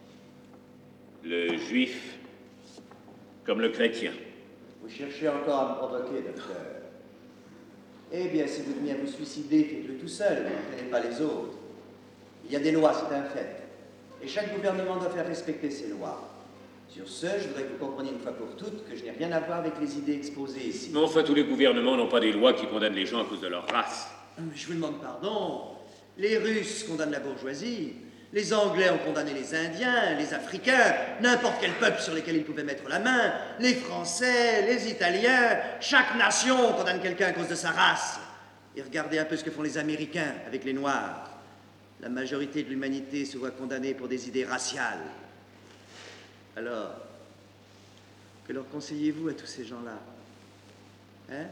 Le juif comme le chrétien. Vous cherchez encore à me provoquer, docteur. Eh bien, si vous venez à vous suicider, faites-le tout seul, ne prenez pas les autres. Il y a des lois, c'est un fait. Et chaque gouvernement doit faire respecter ses lois. Sur ce, je voudrais que vous compreniez une fois pour toutes que je n'ai rien à voir avec les idées exposées ici. Mais enfin, tous les gouvernements n'ont pas des lois qui condamnent les gens à cause de leur race. Je vous demande pardon. Les Russes condamnent la bourgeoisie. Les Anglais ont condamné les Indiens, les Africains, n'importe quel peuple sur lequel ils pouvaient mettre la main. Les Français, les Italiens, chaque nation condamne quelqu'un à cause de sa race. Et regardez un peu ce que font les Américains avec les Noirs. La majorité de l'humanité se voit condamnée pour des idées raciales. Alors, que leur conseillez-vous à tous ces gens-là? Hein?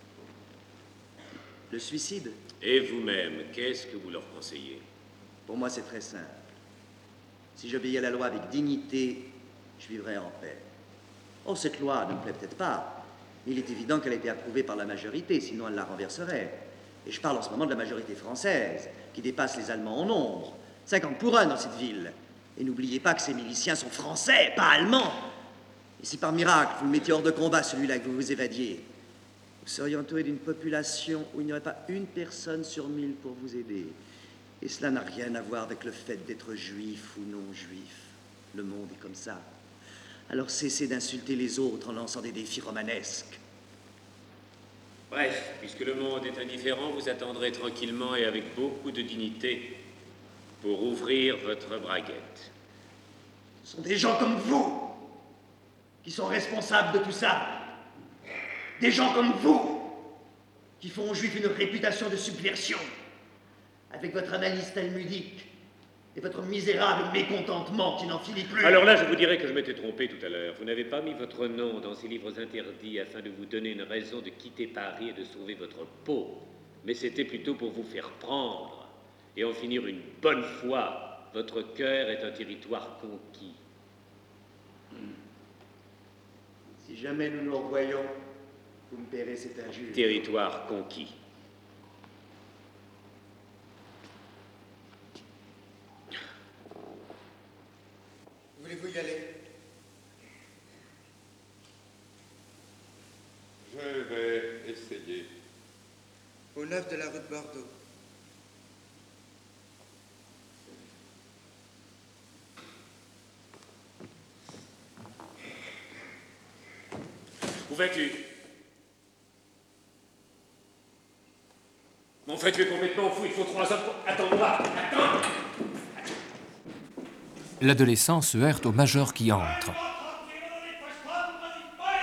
Le suicide? Et vous-même, qu'est-ce que vous leur conseillez? Pour moi, c'est très simple. Si j'obéis à la loi avec dignité, je vivrai en paix. Oh, cette loi ne me plaît peut-être pas, mais il est évident qu'elle a été approuvée par la majorité, sinon elle la renverserait. Et je parle en ce moment de la majorité française, qui dépasse les Allemands en nombre. cinquante pour un dans cette ville. Et n'oubliez pas que ces miliciens sont français, pas allemands. Et si par miracle, vous le mettiez hors de combat, celui-là, que vous vous évadiez, vous seriez entouré d'une population où il n'y aurait pas une personne sur mille pour vous aider. Et cela n'a rien à voir avec le fait d'être juif ou non juif. Le monde est comme ça. Alors cessez d'insulter les autres en lançant des défis romanesques. Bref, puisque le monde est indifférent, vous attendrez tranquillement et avec beaucoup de dignité pour ouvrir votre braguette. Ce sont des gens comme vous qui sont responsables de tout ça. Des gens comme vous qui font aux Juifs une réputation de subversion. Avec votre analyse talmudique et votre misérable mécontentement qui n'en finit plus. Alors là, je vous dirais que je m'étais trompé tout à l'heure. Vous n'avez pas mis votre nom dans ces livres interdits afin de vous donner une raison de quitter Paris et de sauver votre peau. Mais c'était plutôt pour vous faire prendre et en finir une bonne fois. Votre cœur est un territoire conquis. Si jamais nous nous revoyons, vous me paierez cet injure. Territoire conquis. Voulez-vous y aller? Je vais essayer. Au neuf de la rue de Bordeaux. Où vas-tu? En fait, tu es complètement fou, il faut trois hommes pour... Attends-moi, attends! L'adolescent se heurte au major qui entre.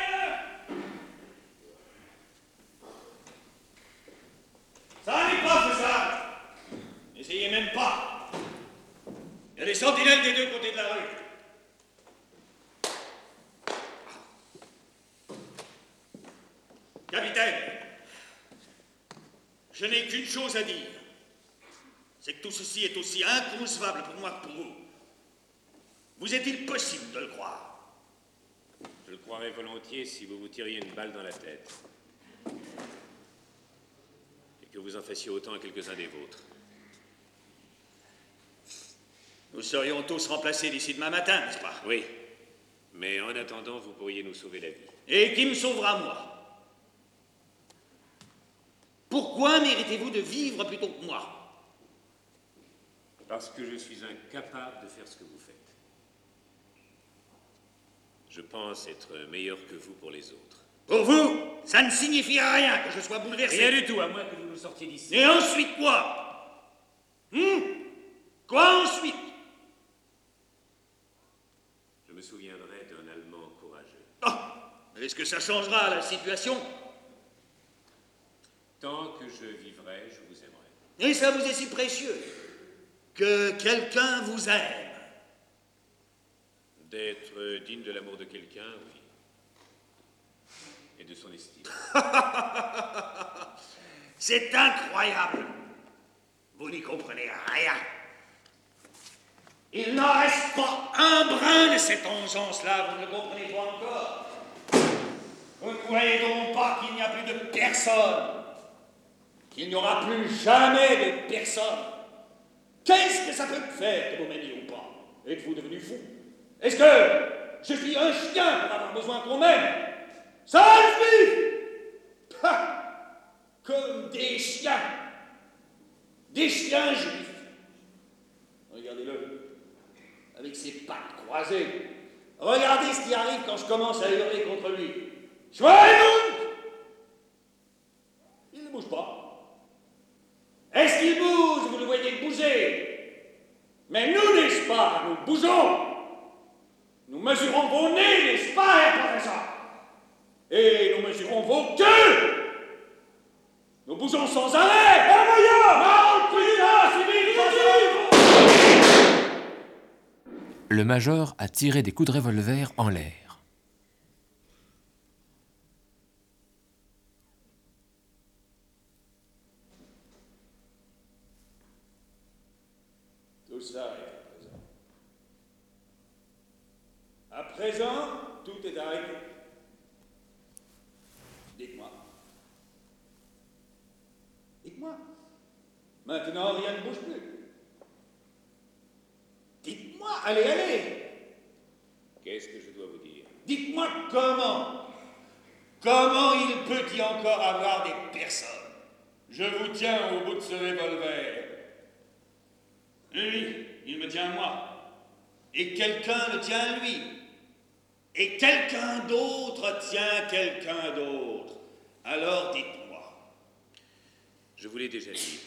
Salut, professeur! sentinelles des deux côtés de la rue. Capitaine, je n'ai qu'une chose à dire. C'est que tout ceci est aussi inconcevable pour moi que pour vous. Vous est-il possible de le croire? Je le croirais volontiers si vous vous tiriez une balle dans la tête. Et que vous en fassiez autant à quelques-uns des vôtres. Nous serions tous remplacés d'ici demain matin, n'est-ce pas? Oui. Mais en attendant, vous pourriez nous sauver la vie. Et qui me sauvera, moi? Pourquoi méritez-vous de vivre plutôt que moi? Parce que je suis incapable de faire ce que vous faites. Je pense être meilleur que vous pour les autres. Pour vous, ça ne signifie rien que je sois bouleversé. Rien du tout, à moins que vous nous sortiez d'ici. Et ensuite quoi? Hum? Quoi ensuite? Je me souviendrai d'un Allemand courageux. Oh! Est-ce que ça changera la situation? Tant que je vivrai, je vous aimerai. Et ça vous est si précieux que quelqu'un vous aime. D'être digne de l'amour de quelqu'un, oui. Et de son estime. C'est incroyable. Vous n'y comprenez rien. Il n'en reste pas un brin de cette ongeance-là, vous ne le comprenez pas encore. Vous ne voyez donc pas qu'il n'y a plus de personne, qu'il n'y aura plus jamais de personne. Qu'est-ce que ça peut me faire que vous m'aimiez ou pas? Êtes-vous devenu fou? Est-ce que je suis un chien pour avoir besoin qu'on m'aime? Ça juif! Comme des chiens. Des chiens juifs. Regardez-le. Avec ses pattes croisées. Regardez ce qui arrive quand je commence à hurler contre lui. Schweinhund! Il ne bouge pas. Est-ce qu'il bouge? Vous le voyez bouger. Mais nous, n'est-ce pas, nous bougeons. Nous mesurons vos nez, n'est-ce pas, Herr Professeur? Et nous mesurons vos queues. Nous bougeons sans arrêt. Le major a tiré des coups de revolver en l'air. Tout ça est à présent. À présent, tout est arrêté. Dites-moi. Dites-moi. Maintenant, rien ne bouge plus. Dites-moi, allez, allez. Qu'est-ce que je dois vous dire? Dites-moi comment. Comment il peut y encore avoir des personnes? Je vous tiens au bout de ce revolver. Lui, il me tient moi. Et quelqu'un le tient lui. Et quelqu'un d'autre tient quelqu'un d'autre. Alors dites-moi. Je vous l'ai déjà dit.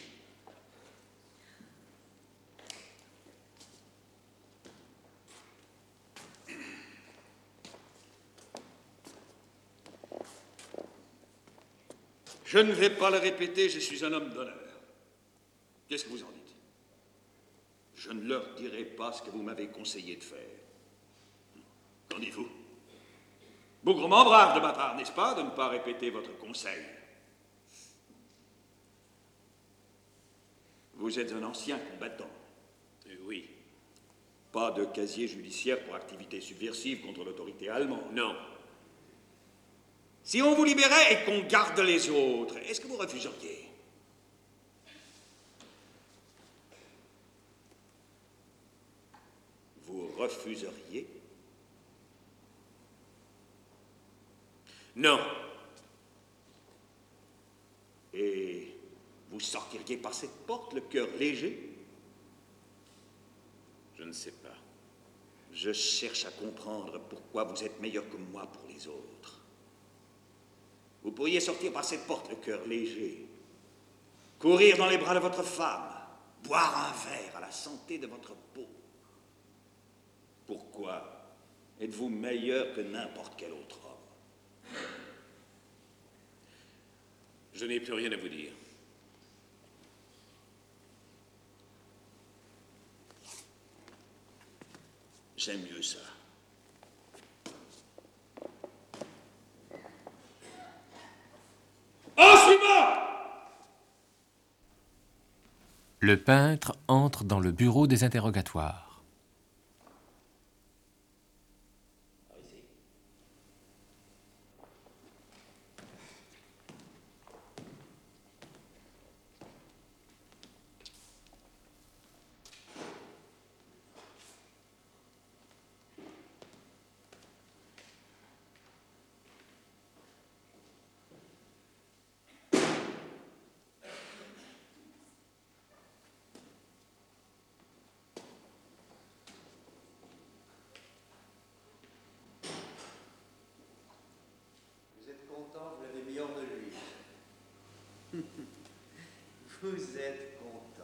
Je ne vais pas le répéter, je suis un homme d'honneur. Qu'est-ce que vous en dites? Je ne leur dirai pas ce que vous m'avez conseillé de faire. Qu'en dites-vous? Bougrement brave de ma part, n'est-ce pas, de ne pas répéter votre conseil? Vous êtes un ancien combattant. Euh, oui. Pas de casier judiciaire pour activité subversive contre l'autorité allemande. Non. Si on vous libérait et qu'on garde les autres, est-ce que vous refuseriez? Vous refuseriez? Non. Et vous sortiriez par cette porte, le cœur léger? Je ne sais pas. Je cherche à comprendre pourquoi vous êtes meilleur que moi pour les autres. Vous pourriez sortir par cette porte, le cœur léger, courir dans les bras de votre femme, boire un verre à la santé de votre peau. Pourquoi êtes-vous meilleur que n'importe quel autre homme? Je n'ai plus rien à vous dire. J'aime mieux ça. En suivant! Le peintre entre dans le bureau des interrogatoires. Vous l'avez mis hors de lui. Vous êtes content.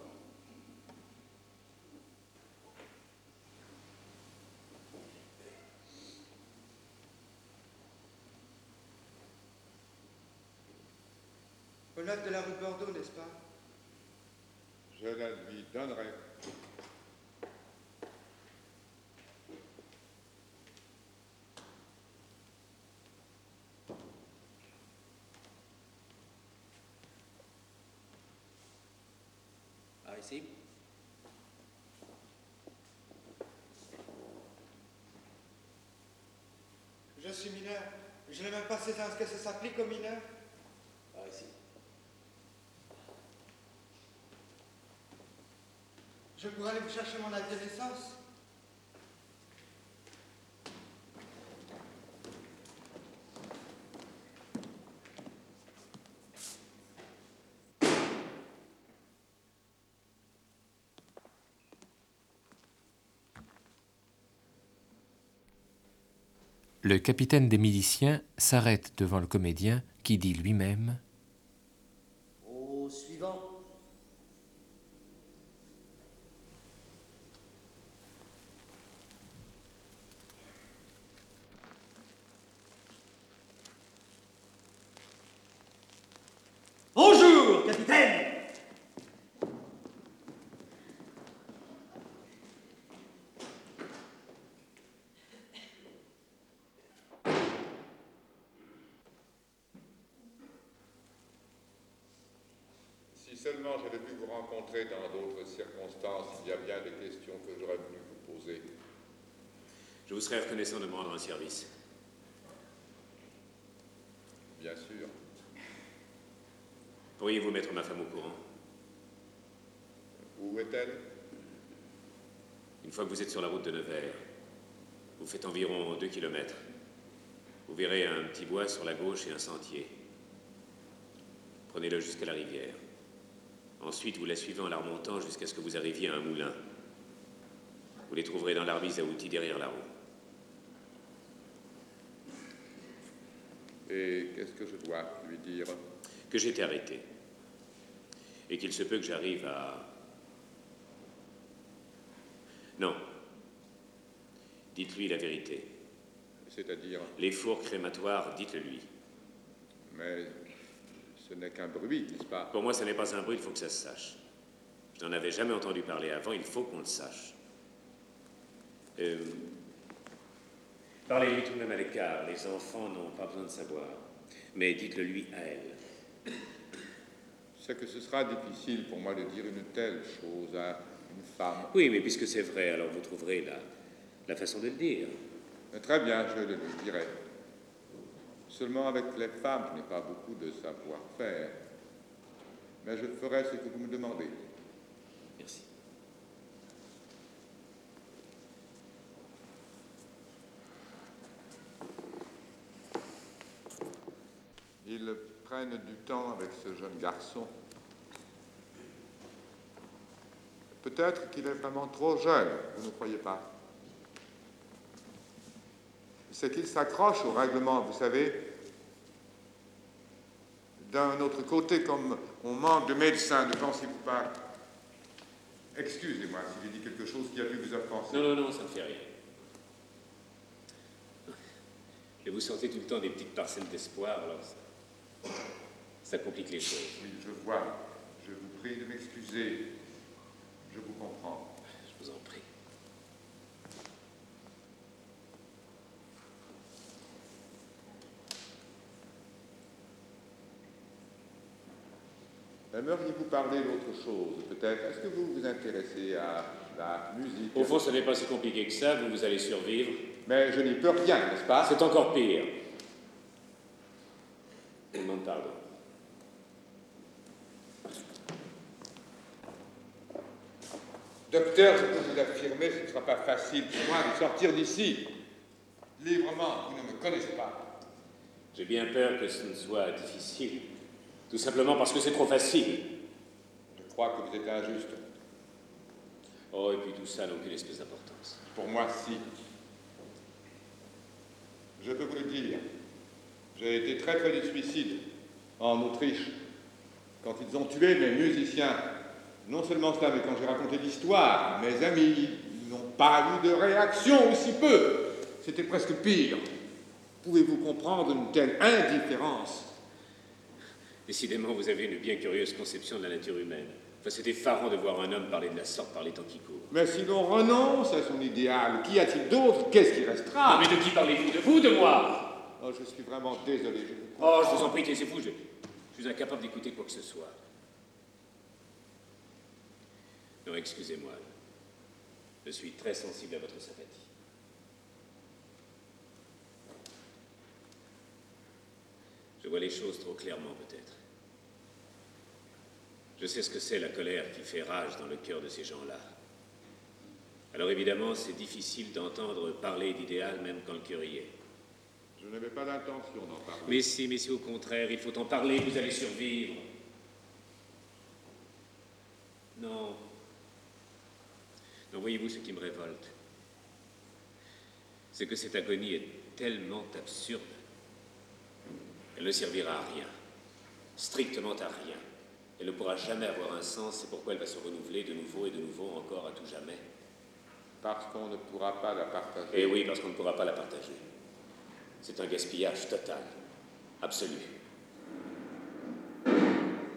Aux notes de la rue Bordeaux, n'est-ce pas? Je la lui donnerai. Par ici. Je suis mineur. Je n'ai même pas seize ans. Est-ce que ça s'applique aux mineurs? Par ici. Je pourrais aller vous chercher mon acte de naissance. Le capitaine des miliciens s'arrête devant le comédien qui dit lui-même « Au suivant. Bonjour, capitaine. Si seulement j'avais pu vous rencontrer dans d'autres circonstances, il y a bien des questions que j'aurais voulu vous poser. Je vous serais reconnaissant de me rendre un service. Bien sûr. Pourriez-vous mettre ma femme au courant? Où est-elle? Une fois que vous êtes sur la route de Nevers, vous faites environ deux kilomètres. Vous verrez un petit bois sur la gauche et un sentier. Prenez-le jusqu'à la rivière. Ensuite, vous la suivez en la remontant jusqu'à ce que vous arriviez à un moulin. Vous les trouverez dans l'arbise à outils derrière la roue. Et qu'est-ce que je dois lui dire? Que j'ai été arrêté. Et qu'il se peut que j'arrive à... Non. Dites-lui la vérité. C'est-à-dire? Les fours crématoires, dites-le lui. Mais ce n'est qu'un bruit, n'est-ce pas? Pour moi, ce n'est pas un bruit, il faut que ça se sache. Je n'en avais jamais entendu parler avant, il faut qu'on le sache. Euh... Parlez-lui tout de même à l'écart, les enfants n'ont pas besoin de savoir. Mais dites-le lui à elle. C'est que ce sera difficile pour moi de dire une telle chose à une femme. Oui, mais puisque c'est vrai, alors vous trouverez la, la façon de le dire. Très bien, je le lui dirai. Seulement avec les femmes, je n'ai pas beaucoup de savoir-faire. Mais je ferai ce que vous me demandez. Merci. Ils prennent du temps avec ce jeune garçon. Peut-être qu'il est vraiment trop jeune, vous ne croyez pas? C'est qu'il s'accroche au règlement, vous savez. D'un autre côté, comme on manque de médecins, ne pensez-vous pas? Excusez-moi si j'ai dit quelque chose qui a pu vous offenser. Non, non, non, ça ne fait rien. Et vous sentez tout le temps des petites parcelles d'espoir, alors ça, ça complique les choses. Oui, je vois. Je vous prie de m'excuser. Je vous comprends. Je vous en prie. Aimeriez-vous parler d'autre chose, peut-être? Est-ce que vous vous intéressez à la musique? Au fond, ce n'est pas si compliqué que ça, vous, vous allez survivre. Mais je n'y peux rien, n'est-ce pas? C'est encore pire. Je demande pardon. Docteur, je peux vous affirmer, ce ne sera pas facile pour moi de sortir d'ici. Librement, vous ne me connaissez pas. J'ai bien peur que ce ne soit difficile. Tout simplement parce que c'est trop facile. Je crois que vous êtes injuste. Oh, et puis tout ça n'a aucune espèce d'importance. Pour moi, si. Je peux vous le dire. J'ai été très près du suicide en Autriche. Quand ils ont tué mes musiciens. Non seulement cela, mais quand j'ai raconté l'histoire, mes amis n'ont pas eu de réaction, aussi peu. C'était presque pire. Pouvez-vous comprendre une telle indifférence? Décidément, vous avez une bien curieuse conception de la nature humaine. Enfin, c'est effarant de voir un homme parler de la sorte par les temps qui courent. Mais si l'on renonce à son idéal, qu'y a-t-il d'autre? Qu'est-ce qui restera? Non, mais de qui parlez-vous? De vous, de moi? Oh, je suis vraiment désolé. Je vous oh, je vous en prie, taisez-vous. Je, je suis incapable d'écouter quoi que ce soit. Non, excusez-moi. Je suis très sensible à votre sympathie. Je vois les choses trop clairement, peut-être. Je sais ce que c'est la colère qui fait rage dans le cœur de ces gens-là. Alors évidemment, c'est difficile d'entendre parler d'idéal même quand le cœur y est. Je n'avais pas l'intention d'en parler. Mais si, mais si au contraire, il faut en parler, vous allez survivre. Non. Non, voyez-vous ce qui me révolte? C'est que cette agonie est tellement absurde. Elle ne servira à rien. Strictement à rien. Elle ne pourra jamais avoir un sens, c'est pourquoi elle va se renouveler de nouveau et de nouveau encore à tout jamais. Parce qu'on ne pourra pas la partager. Eh oui, parce qu'on ne pourra pas la partager. C'est un gaspillage total, absolu. Comme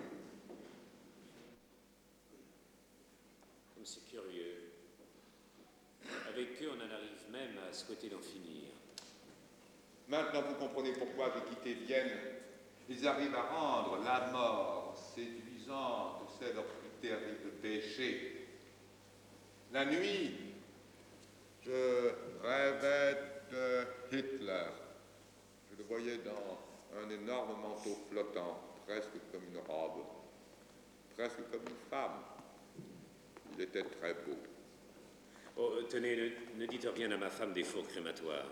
c'est curieux. Avec eux, on en arrive même à souhaiter d'en finir. Maintenant, vous comprenez pourquoi j'ai quitté Vienne. Ils arrivent à rendre la mort séduisante, c'est leur plus terrible péché. La nuit, je rêvais de Hitler. Je le voyais dans un énorme manteau flottant, presque comme une robe, presque comme une femme. Il était très beau. Oh, tenez, ne, ne dites rien à ma femme des fours crématoires.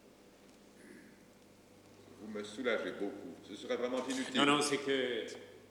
Vous me soulagez beaucoup. Ce serait vraiment inutile. Non, non, c'est que...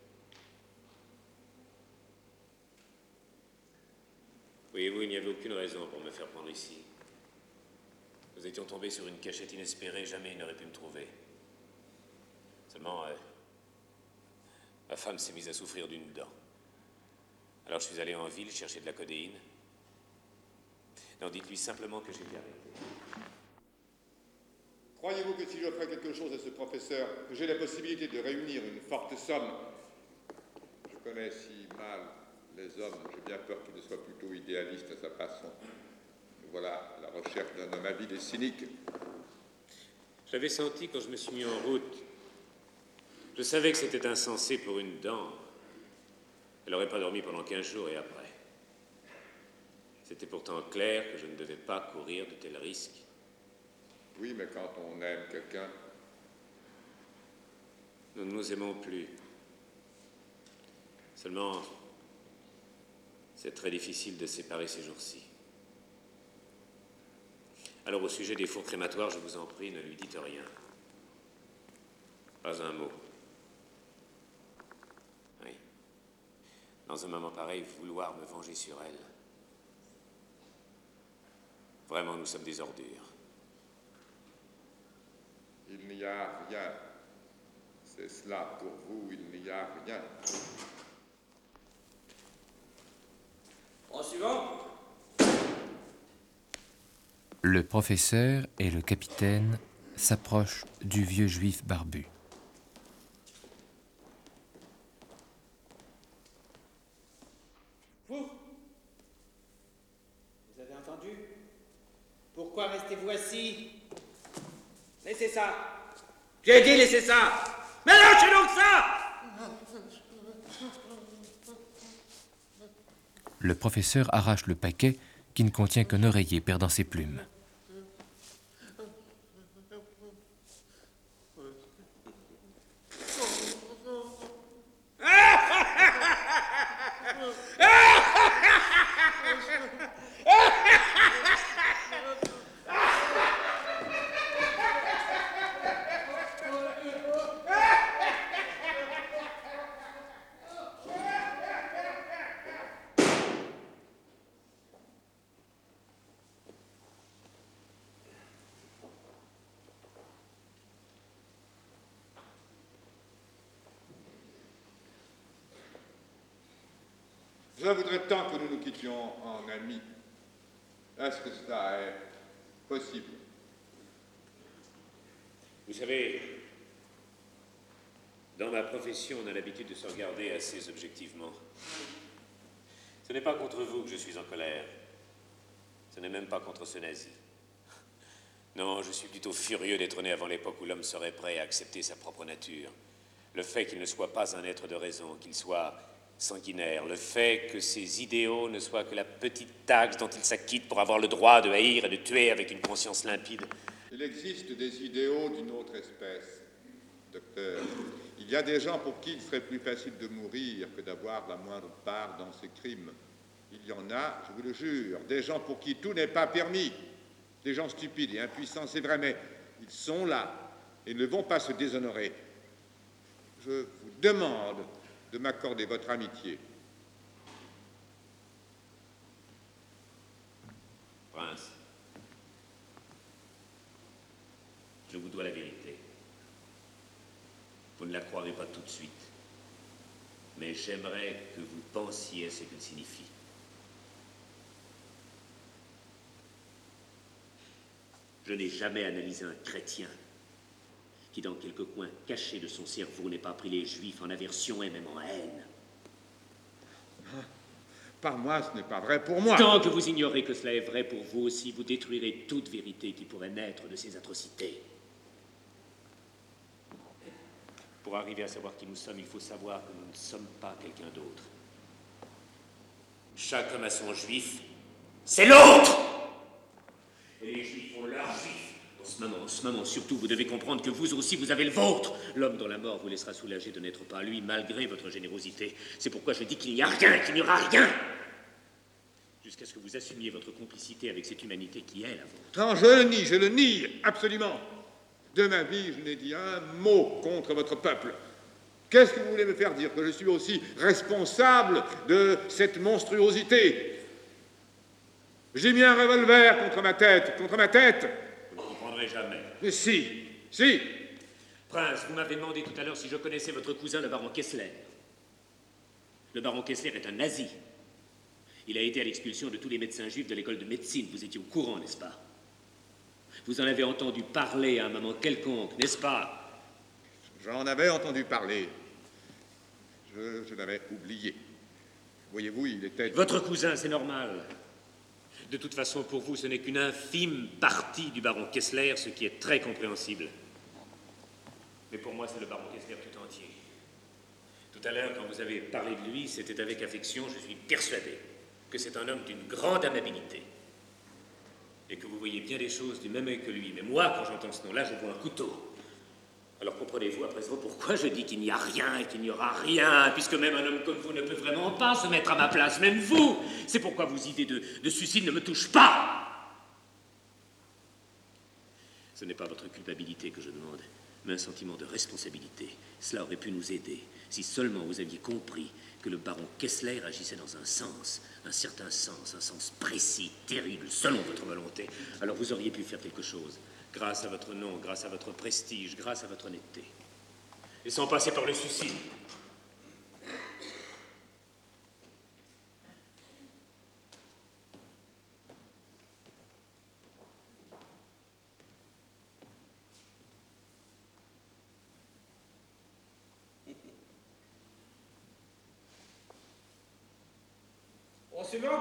Voyez-vous, il n'y avait aucune raison pour me faire prendre ici. Nous étions tombés sur une cachette inespérée, jamais il n'aurait pu me trouver. Seulement, euh, ma femme s'est mise à souffrir d'une dent. Alors je suis allé en ville chercher de la codéine. Non, dites-lui simplement que j'ai été arrêté. Croyez-vous que si j'offrais quelque chose à ce professeur, que j'ai la possibilité de réunir une forte somme? Je connais si mal les hommes, j'ai bien peur qu'ils ne soient plutôt idéalistes à sa façon. Voilà la recherche d'un homme avide et cynique. J'avais senti quand je me suis mis en route. Je savais que c'était insensé pour une dent. Elle n'aurait pas dormi pendant quinze jours et après. C'était pourtant clair que je ne devais pas courir de tels risques. Oui, mais quand on aime quelqu'un... Nous ne nous aimons plus. Seulement, c'est très difficile de séparer ces jours-ci. Alors, au sujet des fours crématoires, je vous en prie, ne lui dites rien. Pas un mot. Oui. Dans un moment pareil, vouloir me venger sur elle. Vraiment, nous sommes des ordures. Il n'y a rien. C'est cela pour vous, il n'y a rien. Au suivant. Le professeur et le capitaine s'approchent du vieux juif barbu. Vous Vous avez entendu? Pourquoi restez-vous assis? Laissez ça. J'ai dit laissez ça. Mais lâchez donc ça. Le professeur arrache le paquet qui ne contient qu'un oreiller perdant ses plumes. Je voudrais tant que nous nous quittions en amis. Est-ce que cela est possible? Vous savez, dans ma profession, on a l'habitude de se regarder assez objectivement. Ce n'est pas contre vous que je suis en colère. Ce n'est même pas contre ce nazi. Non, je suis plutôt furieux d'être né avant l'époque où l'homme serait prêt à accepter sa propre nature. Le fait qu'il ne soit pas un être de raison, qu'il soit sanguinaire, le fait que ses idéaux ne soient que la petite taxe dont il s'acquitte pour avoir le droit de haïr et de tuer avec une conscience limpide. Il existe des idéaux d'une autre espèce, docteur. Il y a des gens pour qui il serait plus facile de mourir que d'avoir la moindre part dans ces crimes. Il y en a, je vous le jure, des gens pour qui tout n'est pas permis. Des gens stupides et impuissants, c'est vrai, mais ils sont là et ne vont pas se déshonorer. Je vous demande de m'accorder votre amitié. Prince, je vous dois la vérité. Vous ne la croirez pas tout de suite, mais j'aimerais que vous pensiez à ce qu'elle signifie. Je n'ai jamais analysé un chrétien qui, dans quelque coin caché de son cerveau, n'ait pas pris les Juifs en aversion et même en haine. Par moi, ce n'est pas vrai pour moi. Tant que vous ignorez que cela est vrai pour vous aussi, vous détruirez toute vérité qui pourrait naître de ces atrocités. Pour arriver à savoir qui nous sommes, il faut savoir que nous ne sommes pas quelqu'un d'autre. Chaque homme a son juif, c'est l'autre! Et les Juifs ont leur Juif. En ce moment, en ce moment, surtout, vous devez comprendre que vous aussi, vous avez le vôtre. L'homme dont la mort vous laissera soulager de n'être pas lui, malgré votre générosité. C'est pourquoi je dis qu'il n'y a rien, qu'il n'y aura rien. Jusqu'à ce que vous assumiez votre complicité avec cette humanité qui est la vôtre. Non, je le nie, je le nie, absolument. De ma vie, je n'ai dit un mot contre votre peuple. Qu'est-ce que vous voulez me faire dire? Que je suis aussi responsable de cette monstruosité? J'ai mis un revolver contre ma tête, contre ma tête. Vous ne comprendrez jamais. Mais si, si. Prince, vous m'avez demandé tout à l'heure si je connaissais votre cousin, le baron Kessler. Le baron Kessler est un nazi. Il a été à l'expulsion de tous les médecins juifs de l'école de médecine. Vous étiez au courant, n'est-ce pas? Vous en avez entendu parler à un moment quelconque, n'est-ce pas? J'en avais entendu parler. Je, je l'avais oublié. Voyez-vous, il était... Votre cousin, c'est normal. De toute façon, pour vous, ce n'est qu'une infime partie du baron Kessler, ce qui est très compréhensible. Mais pour moi, c'est le baron Kessler tout entier. Tout à l'heure, quand vous avez parlé de lui, c'était avec affection, je suis persuadé que c'est un homme d'une grande amabilité. Et que vous voyez bien des choses du même œil que lui. Mais moi, quand j'entends ce nom-là, je vois un couteau. Alors comprenez-vous à présent pourquoi je dis qu'il n'y a rien et qu'il n'y aura rien, puisque même un homme comme vous ne peut vraiment pas se mettre à ma place, même vous. C'est pourquoi vos idées de, de suicide ne me touchent pas. Ce n'est pas votre culpabilité que je demande, mais un sentiment de responsabilité. Cela aurait pu nous aider, si seulement vous aviez compris que le baron Kessler agissait dans un sens, un certain sens, un sens précis, terrible, selon votre volonté. Alors vous auriez pu faire quelque chose, grâce à votre nom, grâce à votre prestige, grâce à votre honnêteté. Et sans passer par le suicide. Au suivant.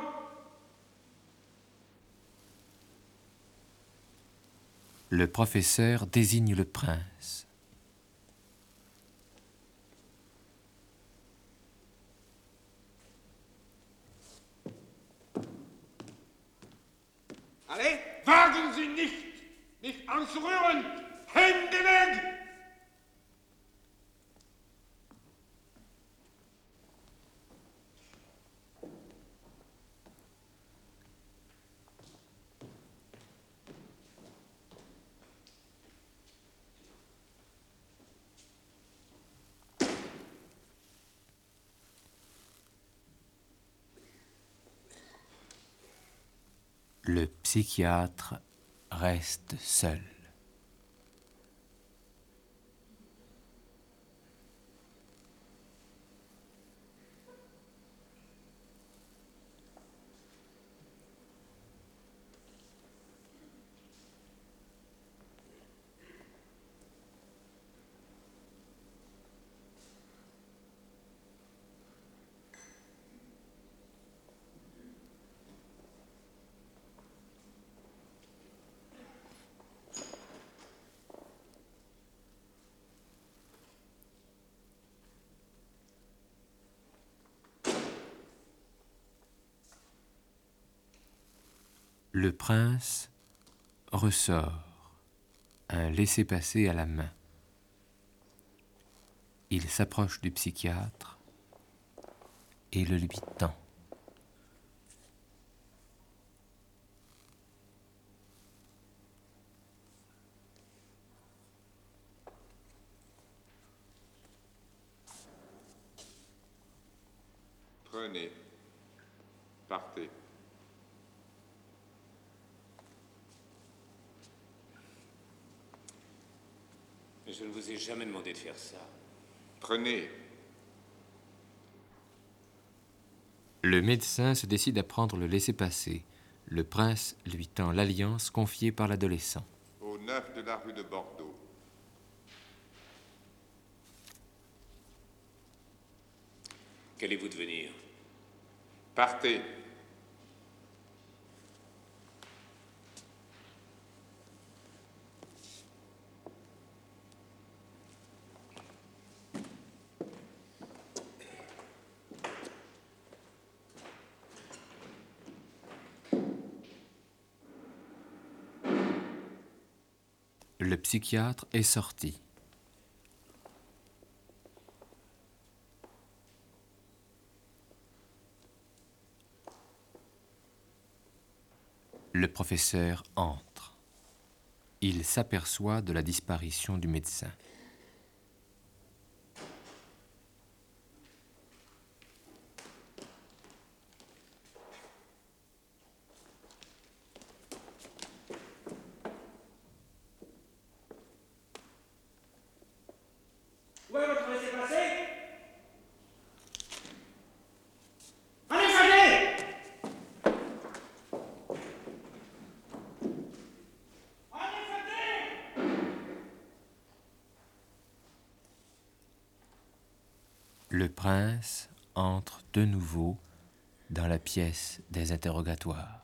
Le professeur désigne le prince. Allez! Wagen Sie nicht, mich anzurühren! Hände weg! Le psychiatre reste seul. Le prince ressort, un laissez-passer à la main. Il s'approche du psychiatre et le lui tend. Prenez. Partez. Je ne vous ai jamais demandé de faire ça. Prenez. Le médecin se décide à prendre le laissez-passer. Le prince lui tend l'alliance confiée par l'adolescent. Au neuf de la rue de Bordeaux. Qu'allez-vous devenir? Partez. Le psychiatre est sorti. Le professeur entre. Il s'aperçoit de la disparition du médecin. Où est votre laissez-passer? Allez, allez! Le prince entre de nouveau dans la pièce des interrogatoires.